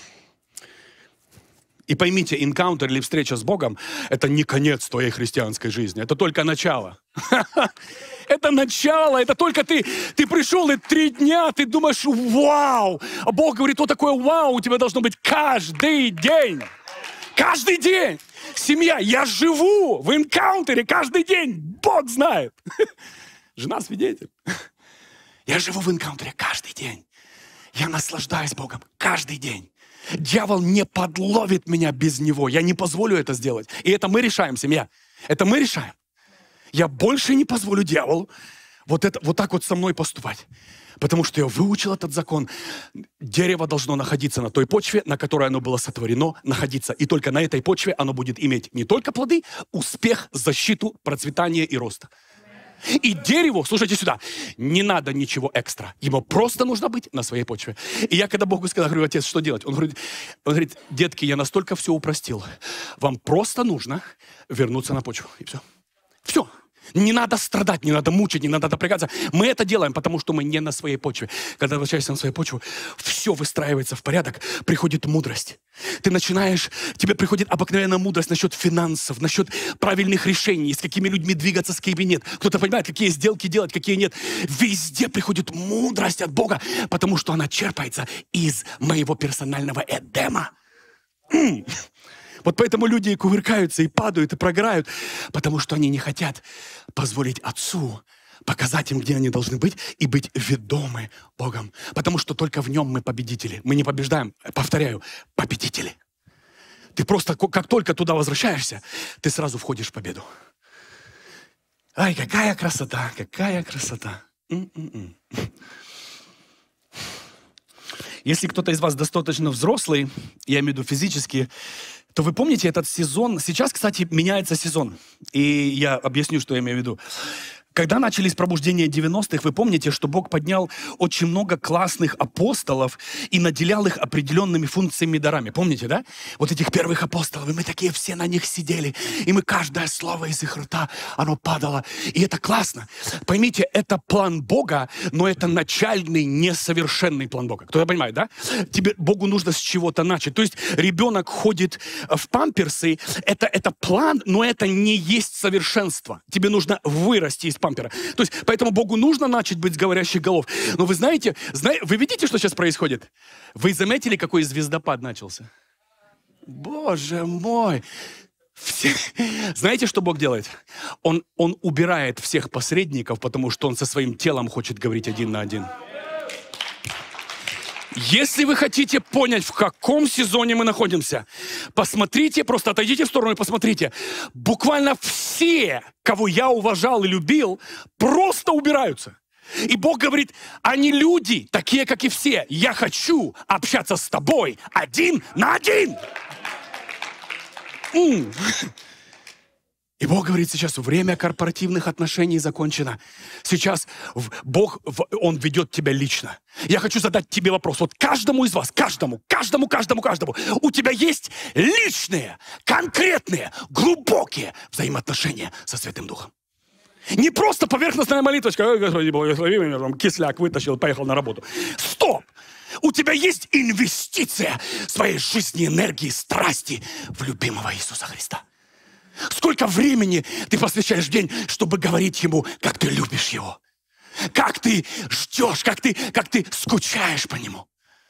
И поймите, энкаунтер или встреча с Богом — это не конец твоей христианской жизни. Это только начало. Это начало, это только ты пришел, и 3 дня ты думаешь, вау. А Бог говорит, вот такое вау у тебя должно быть каждый день. Каждый день. Семья, я живу в энкаунтере каждый день. Бог знает. Жена свидетель. Я живу в энкаунтере каждый день. Я наслаждаюсь Богом каждый день. Дьявол не подловит меня без него. Я не позволю это сделать. И это мы решаем, семья. Это мы решаем. Я больше не позволю дьяволу вот так вот со мной поступать. Потому что я выучил этот закон. Дерево должно находиться на той почве, на которой оно было сотворено, находиться. И только на этой почве оно будет иметь не только плоды, успех, защиту, процветание и рост. И дереву, слушайте сюда, не надо ничего экстра. Ему просто нужно быть на своей почве. И я когда Богу сказал, говорю, отец, что делать? Он говорит, детки, я настолько все упростил. Вам просто нужно вернуться на почву. И все. Все. Не надо страдать, не надо мучить, не надо напрягаться. Мы это делаем, потому что мы не на своей почве. Когда возвращаешься на свою почву, все выстраивается в порядок, приходит мудрость. Ты начинаешь, тебе приходит обыкновенная мудрость насчет финансов, насчет правильных решений, с какими людьми двигаться, с какими нет. Кто-то понимает, какие сделки делать, какие нет. Везде приходит мудрость от Бога, потому что она черпается из моего персонального Эдема. Вот поэтому люди и кувыркаются, и падают, и прогорают, потому что они не хотят позволить Отцу показать им, где они должны быть, и быть ведомы Богом. Потому что только в Нем мы победители. Мы не побеждаем, повторяю, победители. Ты просто, как только туда возвращаешься, ты сразу входишь в победу. Ай, какая красота, какая красота. Если кто-то из вас достаточно взрослый, я имею в виду физически, то вы помните этот сезон? Сейчас, кстати, меняется сезон. И я объясню, что я имею в виду. Когда начались пробуждения 90-х, вы помните, что Бог поднял очень много классных апостолов и наделял их определенными функциями и дарами. Помните, да? Вот этих первых апостолов, и мы такие все на них сидели, и мы каждое слово из их рта, оно падало. И это классно. Поймите, это план Бога, но это начальный, несовершенный план Бога. Кто-то понимает, да? Богу нужно с чего-то начать. То есть ребенок ходит в памперсы, это план, но это не есть совершенство. Тебе нужно вырасти из пампера. То есть, поэтому Богу нужно начать быть с говорящих голов. Но вы знаете, вы видите, что сейчас происходит? Вы заметили, какой звездопад начался? Боже мой! Знаете, что Бог делает? Он убирает всех посредников, потому что Он со своим телом хочет говорить один на один. Если вы хотите понять, в каком сезоне мы находимся, посмотрите, просто отойдите в сторону и посмотрите. Буквально все, кого я уважал и любил, просто убираются. И Бог говорит, они люди, такие, как и все. Я хочу общаться с тобой один на один. И Бог говорит сейчас, время корпоративных отношений закончено. Сейчас Бог, Он ведет тебя лично. Я хочу задать тебе вопрос. Вот каждому из вас, каждому. У тебя есть личные, конкретные, глубокие взаимоотношения со Святым Духом. Не просто поверхностная молитвочка. Ой, Господи, благослови меня, там, кисляк вытащил, поехал на работу. Стоп! У тебя есть инвестиция своей жизни, энергии, страсти в любимого Иисуса Христа. Сколько времени ты посвящаешь в день, чтобы говорить Ему, как ты любишь Его? Как ты ждешь, как ты скучаешь по Нему?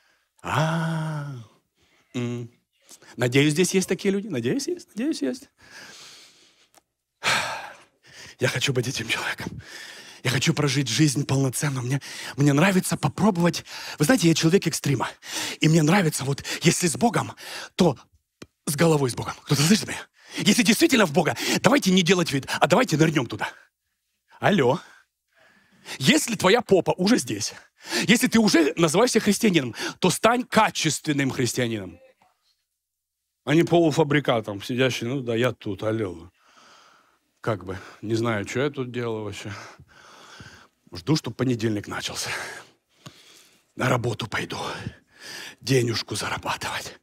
Надеюсь, здесь есть такие люди. Надеюсь, есть. Я хочу быть этим человеком. Я хочу прожить жизнь полноценно. Мне нравится попробовать. Вы знаете, я человек экстрима. И мне нравится, вот если с Богом, то с головой с Богом. Кто-то слышит меня? Если действительно в Бога, давайте не делать вид, а давайте нырнем туда. Алло. Если твоя попа уже здесь, если ты уже называешься христианином, то стань качественным христианином. А не полуфабрикатом, сидящий, ну да, я тут, алло. Как бы, не знаю, что я тут делаю вообще. Жду, чтобы понедельник начался. На работу пойду. Денежку зарабатывать.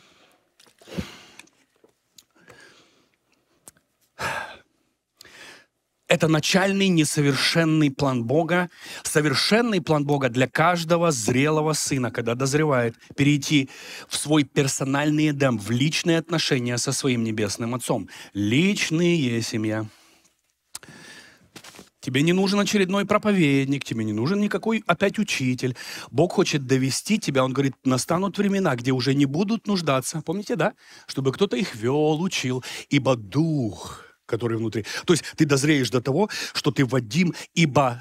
Это начальный несовершенный план Бога, совершенный план Бога для каждого зрелого сына, когда дозревает, перейти в свой персональный Эдем, в личные отношения со своим небесным Отцом. Личные семья. Тебе не нужен очередной проповедник, тебе не нужен никакой опять учитель. Бог хочет довести тебя, Он говорит, настанут времена, где уже не будут нуждаться, помните, да? Чтобы кто-то их вел, учил, ибо Дух, который внутри. То есть ты дозреешь до того, что ты водим, ибо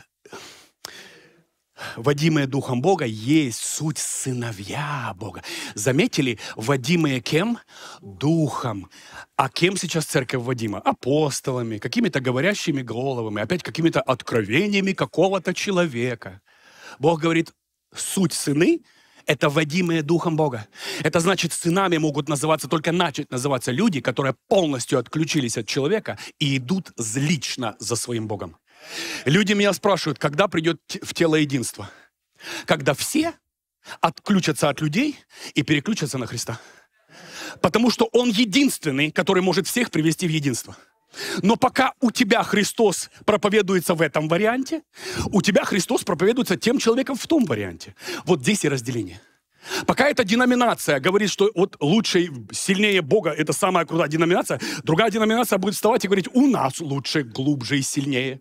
водимые Духом Бога есть суть сыновья Бога. Заметили, водимые кем? Духом. А кем сейчас церковь водима? Апостолами, какими-то говорящими головами, опять какими-то откровениями какого-то человека. Бог говорит, суть сыны – это водимые Духом Бога. Это значит, сынами могут называться, только начать называться люди, которые полностью отключились от человека и идут лично за своим Богом. Люди меня спрашивают, когда придет в тело единство? Когда все отключатся от людей и переключатся на Христа. Потому что Он единственный, который может всех привести в единство. Но пока у тебя Христос проповедуется в этом варианте, у тебя Христос проповедуется тем человеком в том варианте. Вот здесь и разделение. Пока эта деноминация говорит, что вот лучше, сильнее Бога, это самая крутая деноминация, другая деноминация будет вставать и говорить, у нас лучше, глубже и сильнее.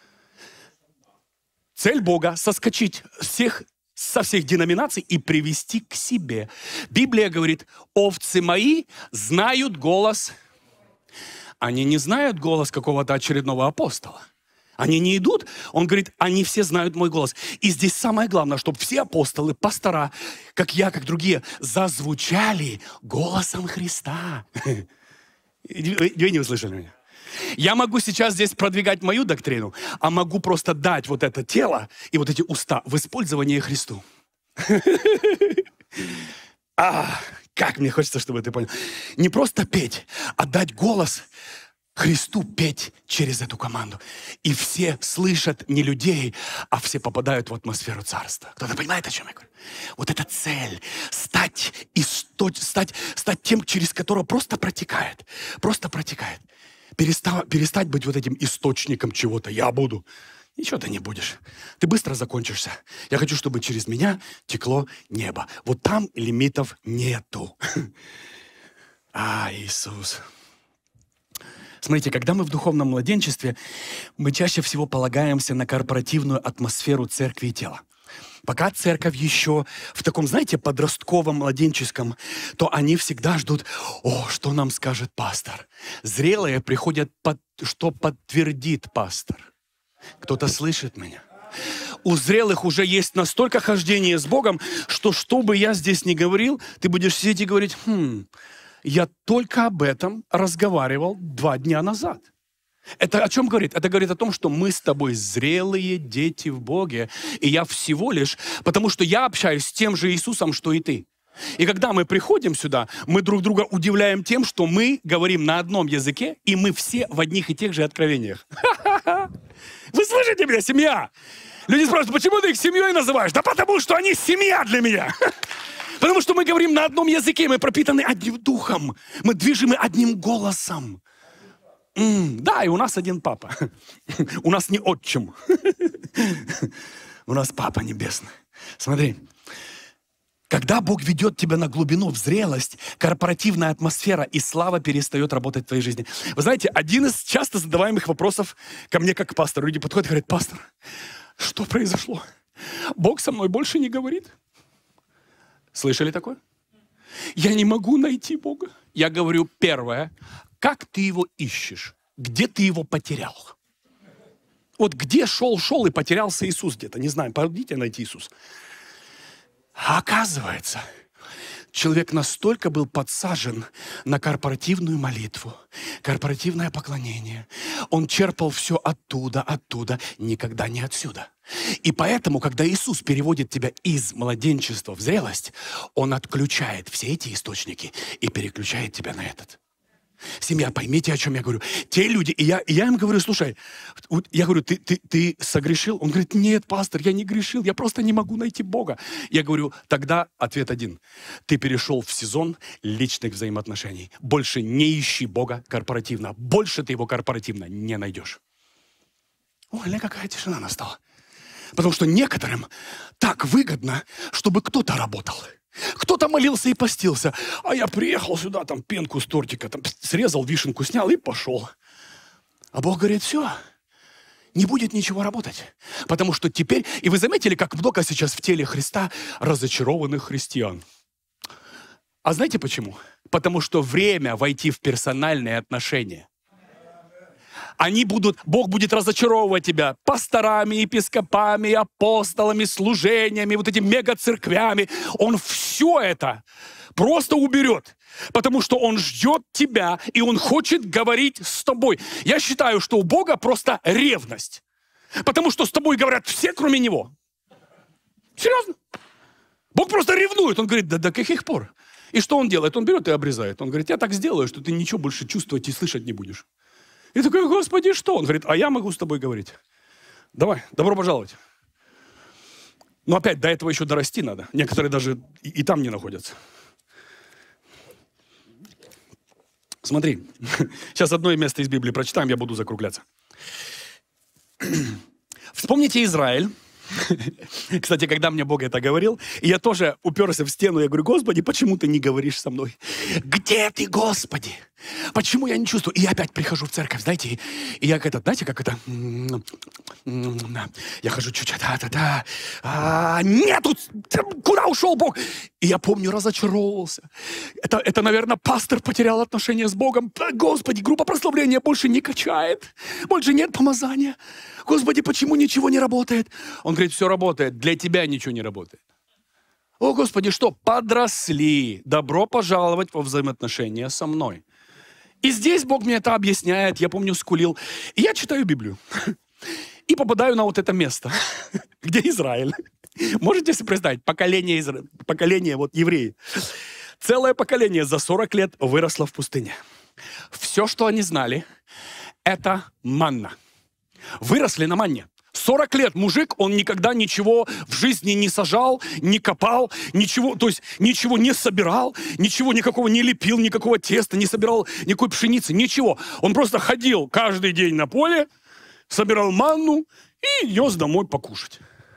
Цель Бога – соскочить со всех деноминаций и привести к себе. Библия говорит, овцы мои знают голос. Они не знают голос какого-то очередного апостола. Они не идут. Он говорит, они все знают мой голос. И здесь самое главное, чтобы все апостолы, пастора, как я, как другие, зазвучали голосом Христа. Вы не услышали меня? Я могу сейчас здесь продвигать мою доктрину, а могу просто дать вот это тело и вот эти уста в использование Христу. Как мне хочется, чтобы ты понял. Не просто петь, а дать голос Христу петь через эту команду. И все слышат не людей, а все попадают в атмосферу Царства. Кто-то понимает, о чем я говорю? Вот эта цель. Стать тем, через которого просто протекает. Просто протекает. Перестать быть вот этим источником чего-то. Я буду. Ничего ты не будешь. Ты быстро закончишься. Я хочу, чтобы через меня текло небо. Вот там лимитов нету. Иисус. Смотрите, когда мы в духовном младенчестве, мы чаще всего полагаемся на корпоративную атмосферу церкви и тела. Пока церковь еще в таком, знаете, подростковом, младенческом, то они всегда ждут, что нам скажет пастор. Зрелые приходят, что подтвердит пастор. Кто-то слышит меня? У зрелых уже есть настолько хождение с Богом, что бы я здесь ни говорил, ты будешь сидеть и говорить, я только об этом разговаривал 2 дня назад. Это о чем говорит? Это говорит о том, что мы с тобой зрелые дети в Боге. И я всего лишь, потому что я общаюсь с тем же Иисусом, что и ты. И когда мы приходим сюда, мы друг друга удивляем тем, что мы говорим на одном языке, и мы все в одних и тех же откровениях. Вы слышите меня, семья? Люди спрашивают, почему ты их семьей называешь? Да потому что они семья для меня. Потому что мы говорим на одном языке, мы пропитаны одним духом, мы движимы одним голосом. Да, и у нас один папа. У нас не отчим. У нас Папа Небесный. Смотри, когда Бог ведет тебя на глубину, в зрелость, корпоративная атмосфера и слава перестает работать в твоей жизни. Вы знаете, один из часто задаваемых вопросов ко мне как к пастору. Люди подходят и говорят, пастор, что произошло? Бог со мной больше не говорит. Слышали такое? Я не могу найти Бога. Я говорю, первое, как ты его ищешь? Где ты его потерял? Вот где шел и потерялся Иисус где-то, не знаю, помогите найти Иисус. А оказывается, человек настолько был подсажен на корпоративную молитву, корпоративное поклонение. Он черпал все оттуда, никогда не отсюда. И поэтому, когда Иисус переводит тебя из младенчества в зрелость, Он отключает все эти источники и переключает тебя на этот. Семья, поймите, о чем я говорю. Те люди, и я им говорю, слушай, я говорю, ты согрешил? Он говорит, нет, пастор, я не грешил, я просто не могу найти Бога. Я говорю, тогда ответ один. Ты перешел в сезон личных взаимоотношений. Больше не ищи Бога корпоративно. Больше ты его корпоративно не найдешь. Ой, какая тишина настала. Потому что некоторым так выгодно, чтобы кто-то работал. Кто-то молился и постился, а я приехал сюда, там пенку с тортика, там срезал, вишенку снял и пошел. А Бог говорит, все, не будет ничего работать. Потому что теперь, и вы заметили, как много сейчас в теле Христа разочарованных христиан. А знаете почему? Потому что время войти в персональные отношения. Бог будет разочаровывать тебя пасторами, епископами, апостолами, служениями, вот этими мега-церквями. Он все это просто уберет, потому что Он ждет тебя, и Он хочет говорить с тобой. Я считаю, что у Бога просто ревность, потому что с тобой говорят все, кроме Него. Серьезно? Бог просто ревнует. Он говорит, да до каких пор? И что Он делает? Он берет и обрезает. Он говорит, я так сделаю, что ты ничего больше чувствовать и слышать не будешь. И такой, Господи, что? Он говорит, а я могу с тобой говорить. Давай, добро пожаловать. Но опять до этого еще дорасти надо. Некоторые даже и там не находятся. Смотри, сейчас одно место из Библии прочитаем, я буду закругляться. Вспомните Израиль. Кстати, когда мне Бог это говорил, я тоже уперся в стену, я говорю, Господи, почему ты не говоришь со мной? Где ты, Господи? Почему я не чувствую? И я опять прихожу в церковь, знаете, и я знаете, как это? Я хожу чуть-чуть, нету, куда ушел Бог? И я помню, разочаровывался. Это, наверное, пастор потерял отношения с Богом. Господи, группа прославления больше не качает, больше нет помазания. Господи, почему ничего не работает? Он говорит, все работает, для тебя ничего не работает. О, Господи, что? Подросли. Добро пожаловать во взаимоотношения со мной. И здесь Бог мне это объясняет, я помню, скулил. И я читаю Библию. И попадаю на вот это место, где Израиль. Можете себе представить, поколение вот евреи. Целое поколение за 40 лет выросло в пустыне. Все, что они знали, это манна. Выросли на манне. 40 лет мужик, он никогда ничего в жизни не сажал, не копал, ничего, то есть ничего не собирал, ничего никакого не лепил, никакого теста, не собирал никакой пшеницы, ничего. Он просто ходил каждый день на поле, собирал манну и нес домой покушать.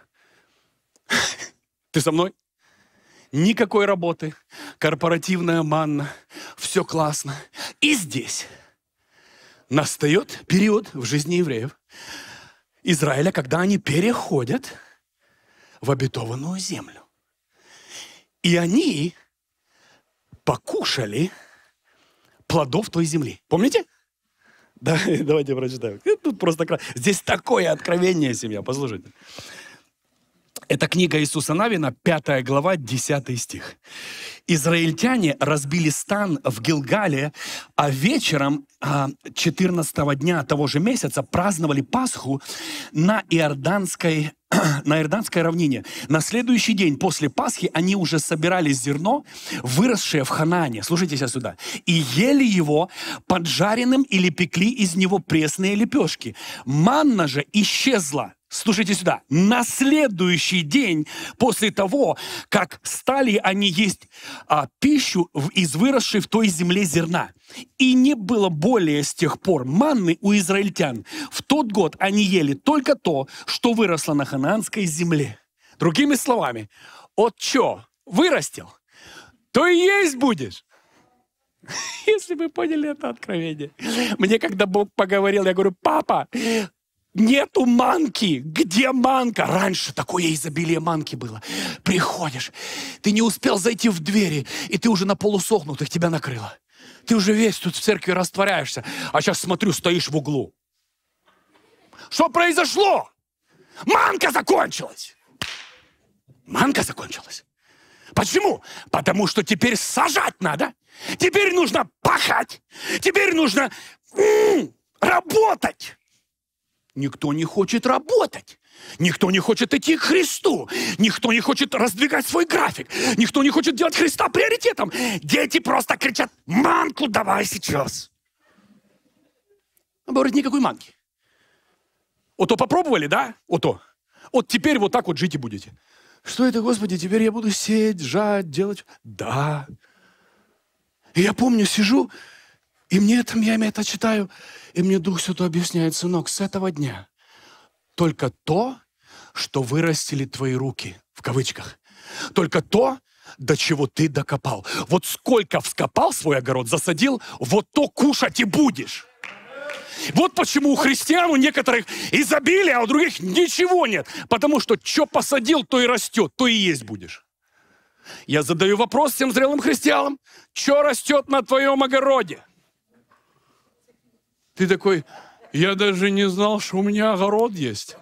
Ты со мной? Никакой работы, корпоративная манна, все классно. И здесь настает период в жизни евреев, Израиля, когда они переходят в обетованную землю. И они покушали плодов той земли. Помните? Да, давайте прочитаем. Тут просто здесь такое откровение, семья, послушайте. Это книга Иисуса Навина, 5 глава, 10 стих. Израильтяне разбили стан в Гилгале, а вечером 14 дня того же месяца праздновали Пасху на Иорданской равнине. На следующий день после Пасхи они уже собирали зерно, выросшее в Ханаане. Слушайте сейчас сюда. И ели его поджаренным или пекли из него пресные лепешки. Манна же исчезла. Слушайте сюда. На следующий день после того, как стали они есть пищу из выросшей в той земле зерна. И не было более с тех пор манны у израильтян. В тот год они ели только то, что выросло на ханаанской земле. Другими словами, от чё вырастил, то и есть будешь. Если вы поняли это откровение. Мне когда Бог поговорил, я говорю, папа, нету манки. Где манка? Раньше такое изобилие манки было. Приходишь, ты не успел зайти в двери, и ты уже на полусохнутых тебя накрыло. Ты уже весь тут в церкви растворяешься. А сейчас смотрю, стоишь в углу. Что произошло? Манка закончилась. Манка закончилась. Почему? Потому что теперь сажать надо. Теперь нужно пахать. Теперь нужно работать. Никто не хочет работать. Никто не хочет идти к Христу. Никто не хочет раздвигать свой график. Никто не хочет делать Христа приоритетом. Дети просто кричат: манку давай сейчас. Он говорит: никакой манки. Вот то попробовали, да? Вот то. Вот теперь вот так вот жить и будете. Что это, Господи, теперь я буду сеять, жать, делать? Да. И я помню, сижу, и я это читаю, и мне Дух Святой объясняет: сынок, с этого дня только то, что вырастили твои руки, в кавычках, только то, до чего ты докопал. Вот сколько вскопал свой огород, засадил, вот то кушать и будешь. Вот почему у христиан, у некоторых изобилие, а у других ничего нет. Потому что посадил, то и растет, то и есть будешь. Я задаю вопрос всем зрелым христианам: что растет на твоем огороде? Ты такой: я даже не знал, что у меня огород есть.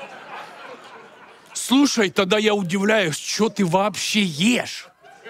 Слушай, тогда я удивляюсь, что ты вообще ешь?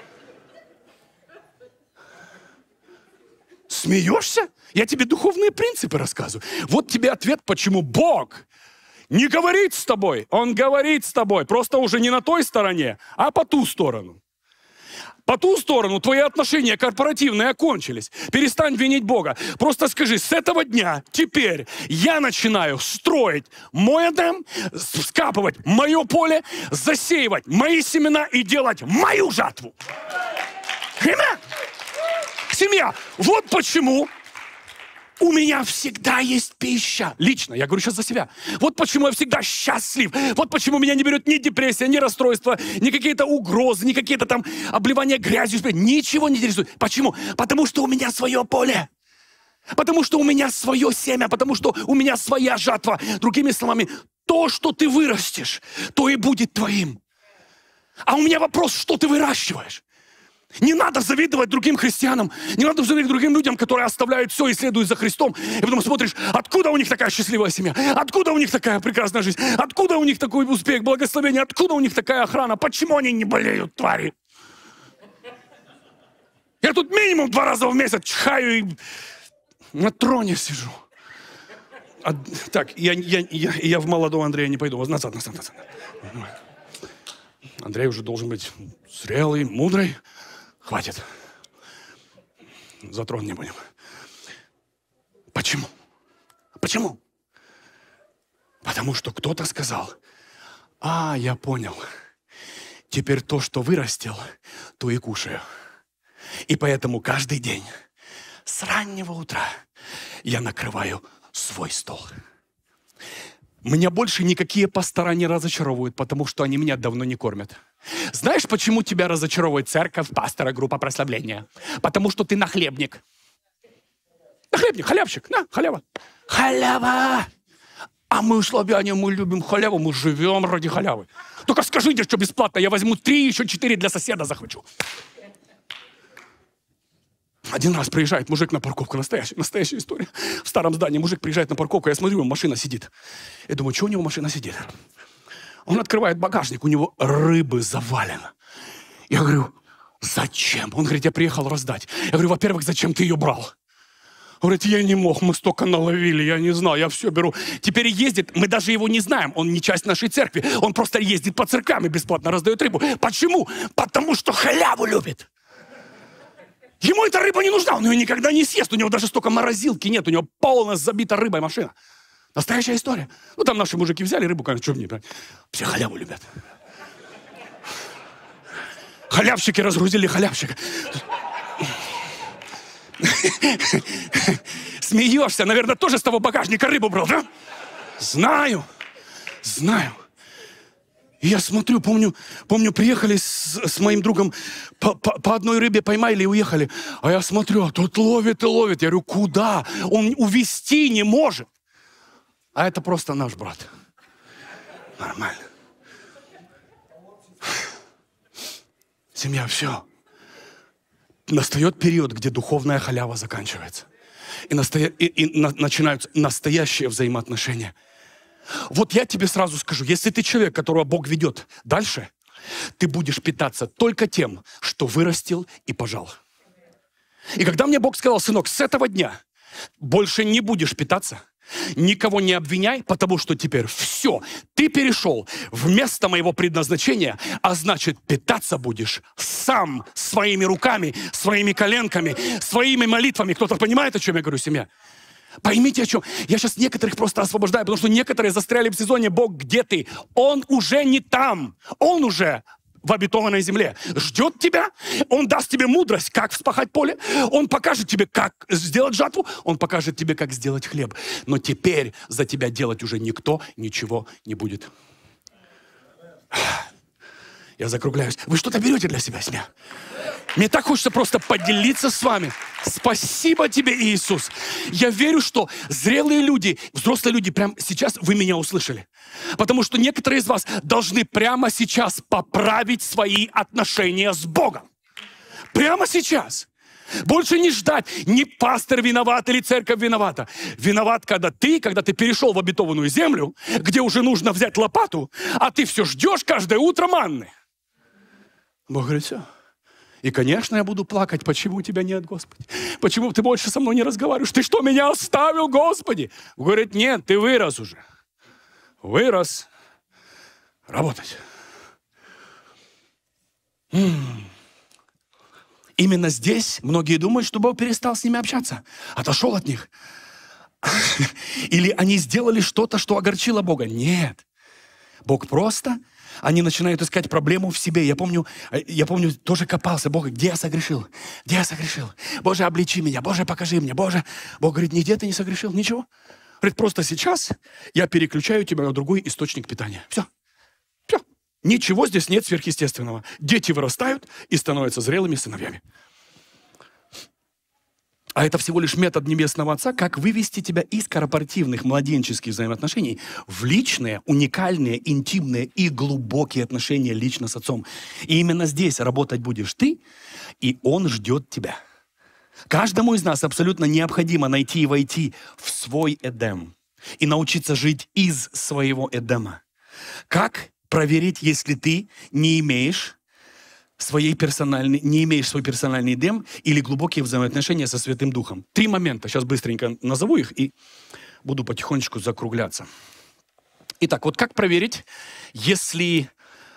Смеешься? Я тебе духовные принципы рассказываю. Вот тебе ответ, почему Бог не говорит с тобой. Он говорит с тобой, просто уже не на той стороне, а по ту сторону. По ту сторону твои отношения корпоративные окончились. Перестань винить Бога. Просто скажи: с этого дня теперь я начинаю строить мой дом, вскапывать мое поле, засеивать мои семена и делать мою жатву. Аминь. Семья. Вот почему у меня всегда есть пища. Лично, я говорю сейчас за себя. Вот почему я всегда счастлив. Вот почему меня не берет ни депрессия, ни расстройство, ни какие-то угрозы, ни какие-то там обливания грязью. Ничего не интересует. Почему? Потому что у меня свое поле. Потому что у меня свое семя. Потому что у меня своя жатва. Другими словами, то, что ты вырастешь, то и будет твоим. А у меня вопрос: что ты выращиваешь? Не надо завидовать другим христианам, не надо завидовать другим людям, которые оставляют все и следуют за Христом. И потом смотришь, откуда у них такая счастливая семья, откуда у них такая прекрасная жизнь, откуда у них такой успех, благословение, откуда у них такая охрана, почему они не болеют, твари? Я тут минимум 2 раза в месяц чихаю и на троне сижу. Так, я в молодого Андрея не пойду. Назад. Андрей уже должен быть зрелый, мудрый. Хватит. За трон не будем. Почему? Почему? Потому что кто-то сказал: я понял. Теперь то, что вырастил, то и кушаю. И поэтому каждый день с раннего утра я накрываю свой стол. Меня больше никакие пастора не разочаровывают, потому что они меня давно не кормят. Знаешь, почему тебя разочаровывает церковь, пастора, группа прославления? Потому что ты нахлебник. Нахлебник, халявщик, на, халява. Халява! А мы, славяне, мы любим халяву, мы живем ради халявы. Только скажите, что бесплатно, я возьму 3, еще 4 для соседа захвачу. Один раз приезжает мужик на парковку, настоящая история. В старом здании мужик приезжает на парковку, я смотрю, машина сидит. Я думаю, что у него машина сидит? Он открывает багажник, у него рыбы завалено. Я говорю: зачем? Он говорит: я приехал раздать. Я говорю: во-первых, зачем ты ее брал? Он говорит: я не мог, мы столько наловили, я не знал, я все беру. Теперь ездит, мы даже его не знаем, он не часть нашей церкви. Он просто ездит по церквям и бесплатно раздает рыбу. Почему? Потому что халяву любит. Ему эта рыба не нужна, он ее никогда не съест. У него даже столько морозилки нет, у него полностью забита рыбой машина. Настоящая история. Ну, там наши мужики взяли рыбу, конечно, что мне, все халяву любят. Халявщики разгрузили халявщика. Смеешься, наверное, тоже с того багажника рыбу брал, да? Знаю. И я смотрю, помню, приехали с моим другом, по одной рыбе поймали и уехали. А я смотрю, а тот ловит и ловит. Я говорю: куда? Он увезти не может. А это просто наш брат. Нормально. Семья, все. Настает период, где духовная халява заканчивается. И начинаются настоящие взаимоотношения. Вот я тебе сразу скажу, если ты человек, которого Бог ведет дальше, ты будешь питаться только тем, что вырастил и пожал. И когда мне Бог сказал: сынок, с этого дня больше не будешь питаться, никого не обвиняй, потому что теперь все, ты перешел в место моего предназначения, а значит, питаться будешь сам, своими руками, своими коленками, своими молитвами. Кто-то понимает, о чем я говорю, семья? Поймите, о чем. Я сейчас некоторых просто освобождаю, потому что некоторые застряли в сезоне: Бог, где ты? Он уже не там. Он уже в обетованной земле. Ждет тебя. Он даст тебе мудрость, как вспахать поле. Он покажет тебе, как сделать жатву. Он покажет тебе, как сделать хлеб. Но теперь за тебя делать уже никто ничего не будет. Я закругляюсь. Вы что-то берете для себя, семья? Мне так хочется просто поделиться с вами. Спасибо тебе, Иисус. Я верю, что зрелые люди, взрослые люди, прямо сейчас вы меня услышали. Потому что некоторые из вас должны прямо сейчас поправить свои отношения с Богом. Прямо сейчас. Больше не ждать, не пастор виноват или церковь виновата. Виноват, когда ты перешел в обетованную землю, где уже нужно взять лопату, а ты все ждешь каждое утро манны. Бог говорит: все. И, конечно, я буду плакать, почему тебя нет, Господи? Почему ты больше со мной не разговариваешь? Ты что, меня оставил, Господи? Говорит: нет, ты вырос уже. Вырос. Работать. Именно здесь многие думают, что Бог перестал с ними общаться. Отошел от них. Или они сделали что-то, что огорчило Бога. Нет. Бог просто... Они начинают искать проблему в себе. Я помню, тоже копался. Бог, где я согрешил? Где я согрешил? Боже, обличи меня. Боже, покажи мне. Боже. Бог говорит: нигде ты не согрешил. Ничего. Говорит: просто сейчас я переключаю тебя на другой источник питания. Все. Все. Ничего здесь нет сверхъестественного. Дети вырастают и становятся зрелыми сыновьями. А это всего лишь метод Небесного Отца, как вывести тебя из корпоративных младенческих взаимоотношений в личные, уникальные, интимные и глубокие отношения лично с Отцом. И именно здесь работать будешь ты, и Он ждет тебя. Каждому из нас абсолютно необходимо найти и войти в свой Эдем и научиться жить из своего Эдема. Как проверить, если ты не имеешь свой персональный Эдем или глубокие взаимоотношения со Святым Духом? 3 момента. Сейчас быстренько назову их и буду потихонечку закругляться. Итак, вот как проверить, если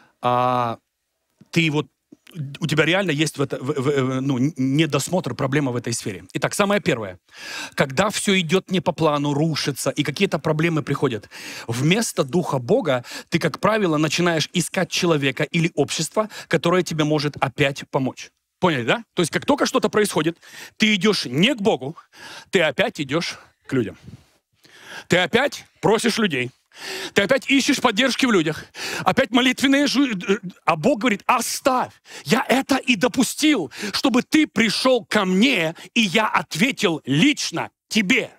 у тебя реально есть недосмотр, проблема в этой сфере. Итак, самое первое. Когда все идет не по плану, рушится, и какие-то проблемы приходят, вместо Духа Бога ты, как правило, начинаешь искать человека или общество, которое тебе может опять помочь. Поняли, да? То есть, как только что-то происходит, ты идешь не к Богу, ты опять идешь к людям. Ты опять просишь людей. Ты опять ищешь поддержки в людях. Опять молитвенные... А Бог говорит: оставь. Я это и допустил, чтобы ты пришел ко мне, и я ответил лично тебе.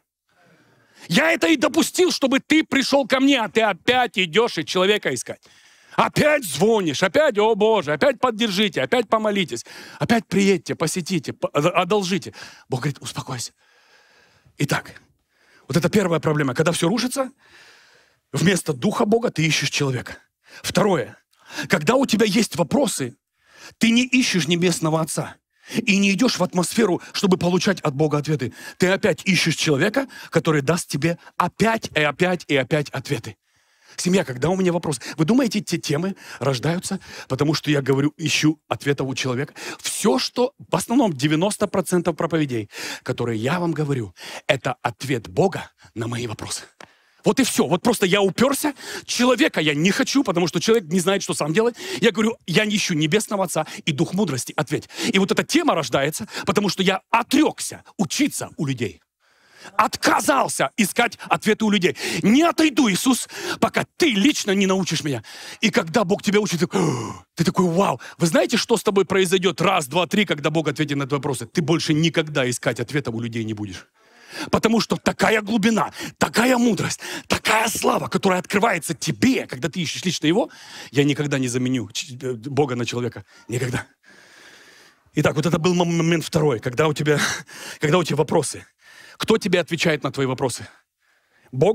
Я это и допустил, чтобы ты пришел ко мне, а ты опять идешь и человека искать. Опять звонишь, опять: о Боже, опять поддержите, опять помолитесь, опять приедьте, посетите, одолжите. Бог говорит: успокойся. Итак, вот это первая проблема. Когда все рушится, вместо Духа Бога ты ищешь человека. Второе. Когда у тебя есть вопросы, ты не ищешь Небесного Отца и не идешь в атмосферу, чтобы получать от Бога ответы. Ты опять ищешь человека, который даст тебе опять и опять и опять ответы. Семья, когда у меня вопрос, вы думаете, те темы рождаются, потому что я говорю, ищу ответов у человека? Все, что, в основном 90% проповедей, которые я вам говорю, это ответ Бога на мои вопросы. Вот и все. Вот просто я уперся. Человека я не хочу, потому что человек не знает, что сам делать. Я говорю: я не ищу Небесного Отца и Дух мудрости. Ответь. И вот эта тема рождается, потому что я отрекся учиться у людей. Отказался искать ответы у людей. Не отойду, Иисус, пока ты лично не научишь меня. И когда Бог тебя учит, ты такой: вау. Вы знаете, что с тобой произойдет 1, 2, 3, когда Бог ответит на эти вопросы? Ты больше никогда искать ответов у людей не будешь. Потому что такая глубина, такая мудрость, такая слава, которая открывается тебе, когда ты ищешь лично Его, я никогда не заменю Бога на человека. Никогда. Итак, вот это был момент второй, когда у тебя вопросы. Кто тебе отвечает на твои вопросы? Бог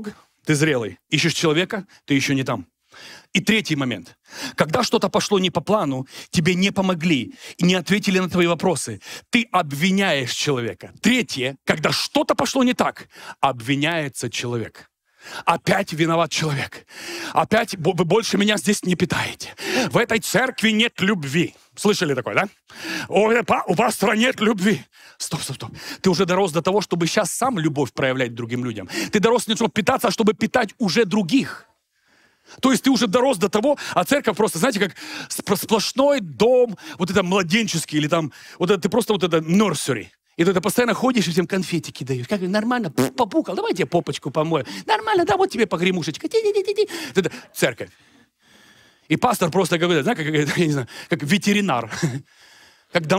Ты зрелый. Ищешь человека, ты еще не там. И третий момент. Когда что-то пошло не по плану, тебе не помогли и не ответили на твои вопросы, ты обвиняешь человека. Третье. Когда что-то пошло не так, обвиняется человек. Опять виноват человек. Опять вы больше меня здесь не питаете. В этой церкви нет любви. Слышали такое, да? У пастора нет любви. Стоп. Ты уже дорос до того, чтобы сейчас сам любовь проявлять другим людям. Ты дорос не чтобы питаться, а чтобы питать уже других. То есть ты уже дорос до того, а церковь просто, знаете, как сплошной дом, вот это младенческий, или там, вот это ты просто вот это nursery. И ты постоянно ходишь и всем конфетики даешь. Как нормально, попукал, давай тебе попочку помою. Нормально, да, вот тебе погремушечка. Это церковь. И пастор просто говорит, знаешь, как, я не знаю, как ветеринар. Когда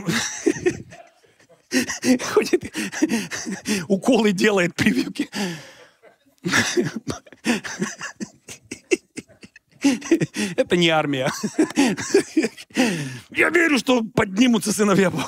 ходит, уколы делает, прививки. Это не армия. Я верю, что поднимутся сыновья Бога.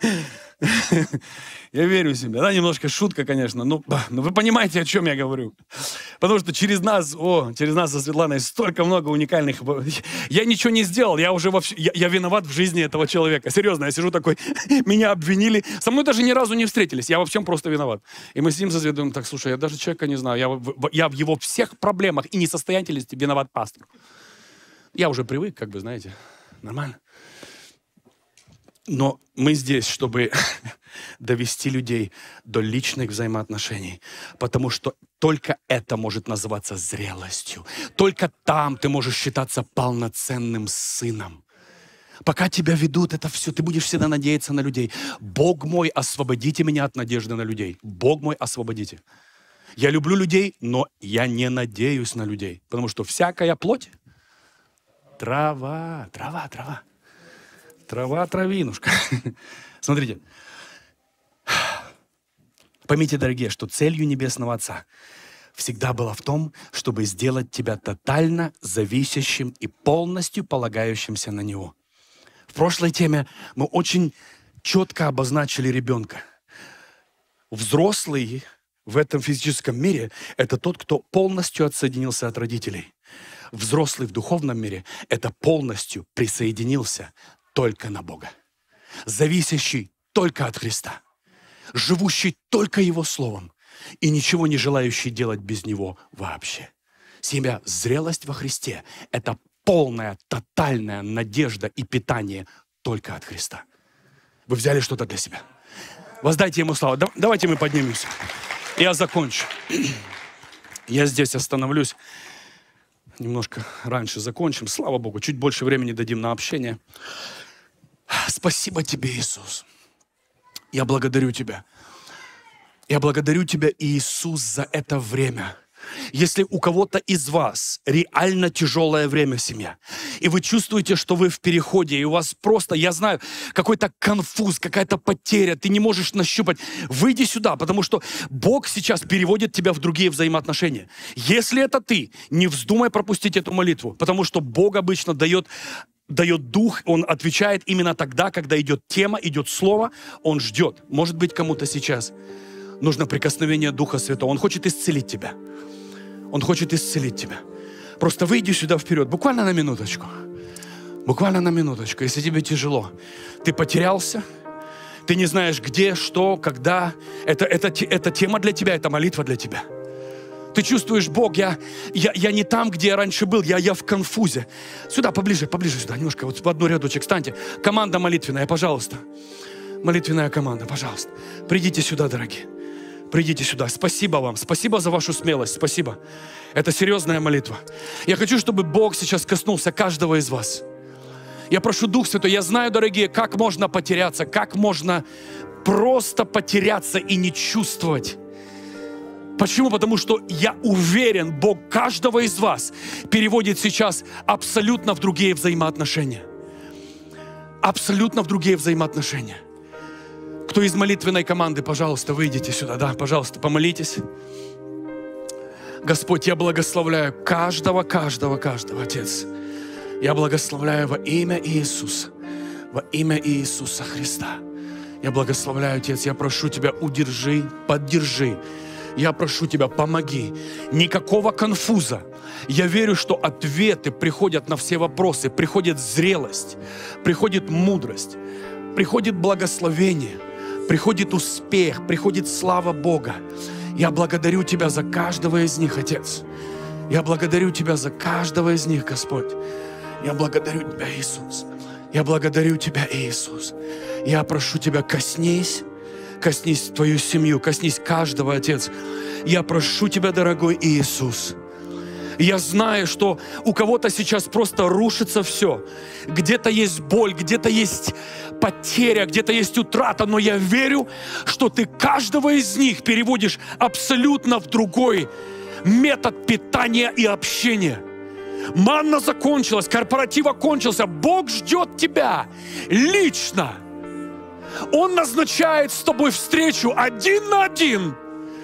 Я верю в себя. Да, немножко шутка, конечно, но вы понимаете, о чем я говорю. Потому что через нас со Светланой столько много уникальных... Я ничего не сделал, я виноват в жизни этого человека. Серьезно, я сижу такой, меня обвинили. Со мной даже ни разу не встретились, я во всем просто виноват. И мы сидим со Светой, думаем, так, слушай, я даже человека не знаю, я в его всех проблемах и несостоятельности виноват пастор. Я уже привык, как бы, знаете, нормально. Но мы здесь, чтобы довести людей до личных взаимоотношений, потому что только это может называться зрелостью. Только там ты можешь считаться полноценным сыном. Пока тебя ведут, это все, ты будешь всегда надеяться на людей. Бог мой, освободите меня от надежды на людей. Бог мой, освободите. Я люблю людей, но я не надеюсь на людей, потому что всякая плоть — трава. Трава, травинушка. Смотрите. Поймите, дорогие, что целью Небесного Отца всегда была в том, чтобы сделать тебя тотально зависящим и полностью полагающимся на Него. В прошлой теме мы очень четко обозначили ребенка. Взрослый в этом физическом мире – это тот, кто полностью отсоединился от родителей. Взрослый в духовном мире – это полностью присоединился только на Бога. Зависящий только от Христа. Живущий только Его Словом. И ничего не желающий делать без Него вообще. Семья, зрелость во Христе – это полная, тотальная надежда и питание только от Христа. Вы взяли что-то для себя? Воздайте Ему славу. Давайте мы поднимемся. Я закончу. Я здесь остановлюсь. Немножко раньше закончим. Слава Богу, чуть больше времени дадим на общение. Спасибо Тебе, Иисус. Я благодарю Тебя. Я благодарю Тебя, Иисус, за это время. Если у кого-то из вас реально тяжелое время, семья, и вы чувствуете, что вы в переходе, и у вас просто, я знаю, какой-то конфуз, какая-то потеря, ты не можешь нащупать, выйди сюда, потому что Бог сейчас переводит тебя в другие взаимоотношения. Если это ты, не вздумай пропустить эту молитву, потому что Бог обычно дает дух, Он отвечает именно тогда, когда идет тема, идет слово, Он ждет. Может быть, кому-то сейчас нужно прикосновение Духа Святого. Он хочет исцелить тебя. Он хочет исцелить тебя. Просто выйди сюда вперед, буквально на минуточку. Буквально на минуточку, если тебе тяжело. Ты потерялся, ты не знаешь где, что, когда. Это тема для тебя, это молитва для тебя. Ты чувствуешь, Бог, я не там, где я раньше был, я в конфузе. Сюда, поближе сюда, немножко, вот в одну рядочек встаньте. Команда молитвенная, пожалуйста. Молитвенная команда, пожалуйста. Придите сюда, дорогие. Придите сюда. Спасибо вам. Спасибо за вашу смелость. Спасибо. Это серьезная молитва. Я хочу, чтобы Бог сейчас коснулся каждого из вас. Я прошу Дух Святой. Я знаю, дорогие, как можно потеряться, как можно просто потеряться и не чувствовать. Почему? Потому что я уверен, Бог каждого из вас переводит сейчас абсолютно в другие взаимоотношения. Абсолютно в другие взаимоотношения. Кто из молитвенной команды, пожалуйста, выйдите сюда. Да, пожалуйста, помолитесь. Господь, я благословляю каждого, Отец. Я благословляю во имя Иисуса. Во имя Иисуса Христа. Я благословляю, Отец. Я прошу Тебя, удержи, поддержи Я прошу Тебя, помоги. Никакого конфуза. Я верю, что ответы приходят на все вопросы. Приходит зрелость, приходит мудрость, приходит благословение, приходит успех, приходит слава Бога. Я благодарю Тебя за каждого из них, Отец. Я благодарю Тебя за каждого из них, Господь. Я благодарю Тебя, Иисус. Я благодарю Тебя, Иисус. Я прошу Тебя, коснись Твою семью, коснись каждого, Отец. Я прошу Тебя, дорогой Иисус. Я знаю, что у кого-то сейчас просто рушится все. Где-то есть боль, где-то есть потеря, где-то есть утрата, но я верю, что Ты каждого из них переводишь абсолютно в другой метод питания и общения. Манна закончилась, корпоратив окончился. Бог ждет тебя лично. Он назначает с тобой встречу один на один.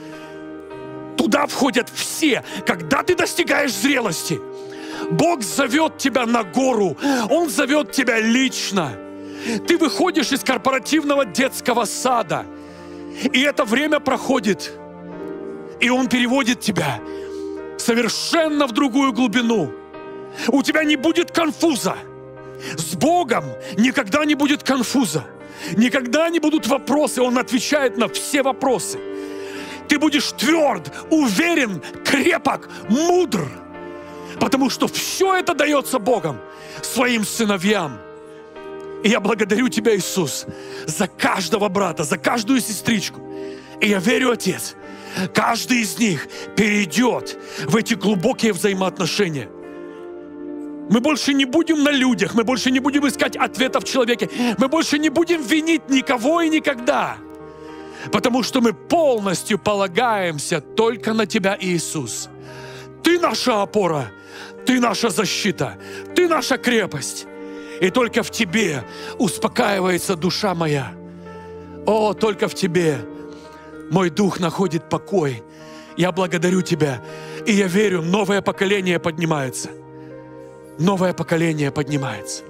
Туда входят все. Когда ты достигаешь зрелости, Бог зовет тебя на гору. Он зовет тебя лично. Ты выходишь из корпоративного детского сада. И это время проходит. И Он переводит тебя совершенно в другую глубину. У тебя не будет конфуза. С Богом никогда не будет конфуза. Никогда не будут вопросы. Он отвечает на все вопросы. Ты будешь тверд, уверен, крепок, мудр. Потому что все это дается Богом, своим сыновьям. И я благодарю Тебя, Иисус, за каждого брата, за каждую сестричку. И я верю, Отец, каждый из них перейдет в эти глубокие взаимоотношения. Мы больше не будем на людях, мы больше не будем искать ответов в человеке, мы больше не будем винить никого и никогда. Потому что мы полностью полагаемся только на Тебя, Иисус. Ты наша опора, Ты наша защита, Ты наша крепость. И только в Тебе успокаивается душа моя. О, только в Тебе мой дух находит покой. Я благодарю Тебя, и я верю, новое поколение поднимается. Новое поколение поднимается.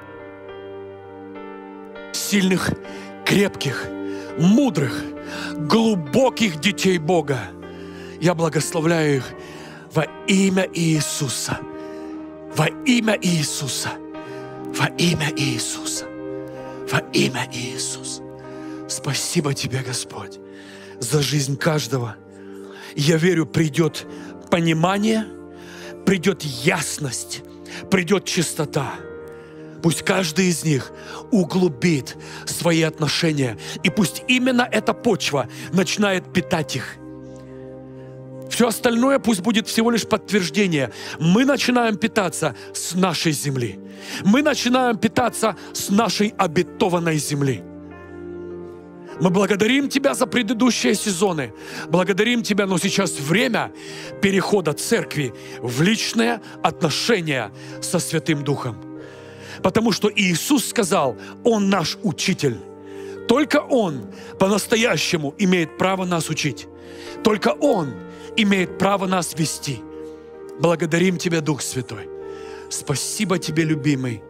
Сильных, крепких, мудрых, глубоких детей Бога. Я благословляю их во имя Иисуса. Во имя Иисуса. Во имя Иисуса. Во имя Иисуса. Спасибо Тебе, Господь, за жизнь каждого. Я верю, придет понимание, придет ясность, придет чистота. Пусть каждый из них углубит свои отношения. И пусть именно эта почва начинает питать их. Все остальное пусть будет всего лишь подтверждение. Мы начинаем питаться с нашей земли. Мы начинаем питаться с нашей обетованной земли. Мы благодарим Тебя за предыдущие сезоны. Благодарим Тебя, но сейчас время перехода церкви в личные отношения со Святым Духом. Потому что Иисус сказал, Он наш учитель. Только Он по-настоящему имеет право нас учить. Только Он имеет право нас вести. Благодарим Тебя, Дух Святой. Спасибо Тебе, любимый.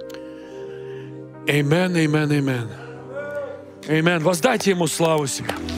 Аминь, аминь, аминь. Аминь. Воздайте Ему славу себе.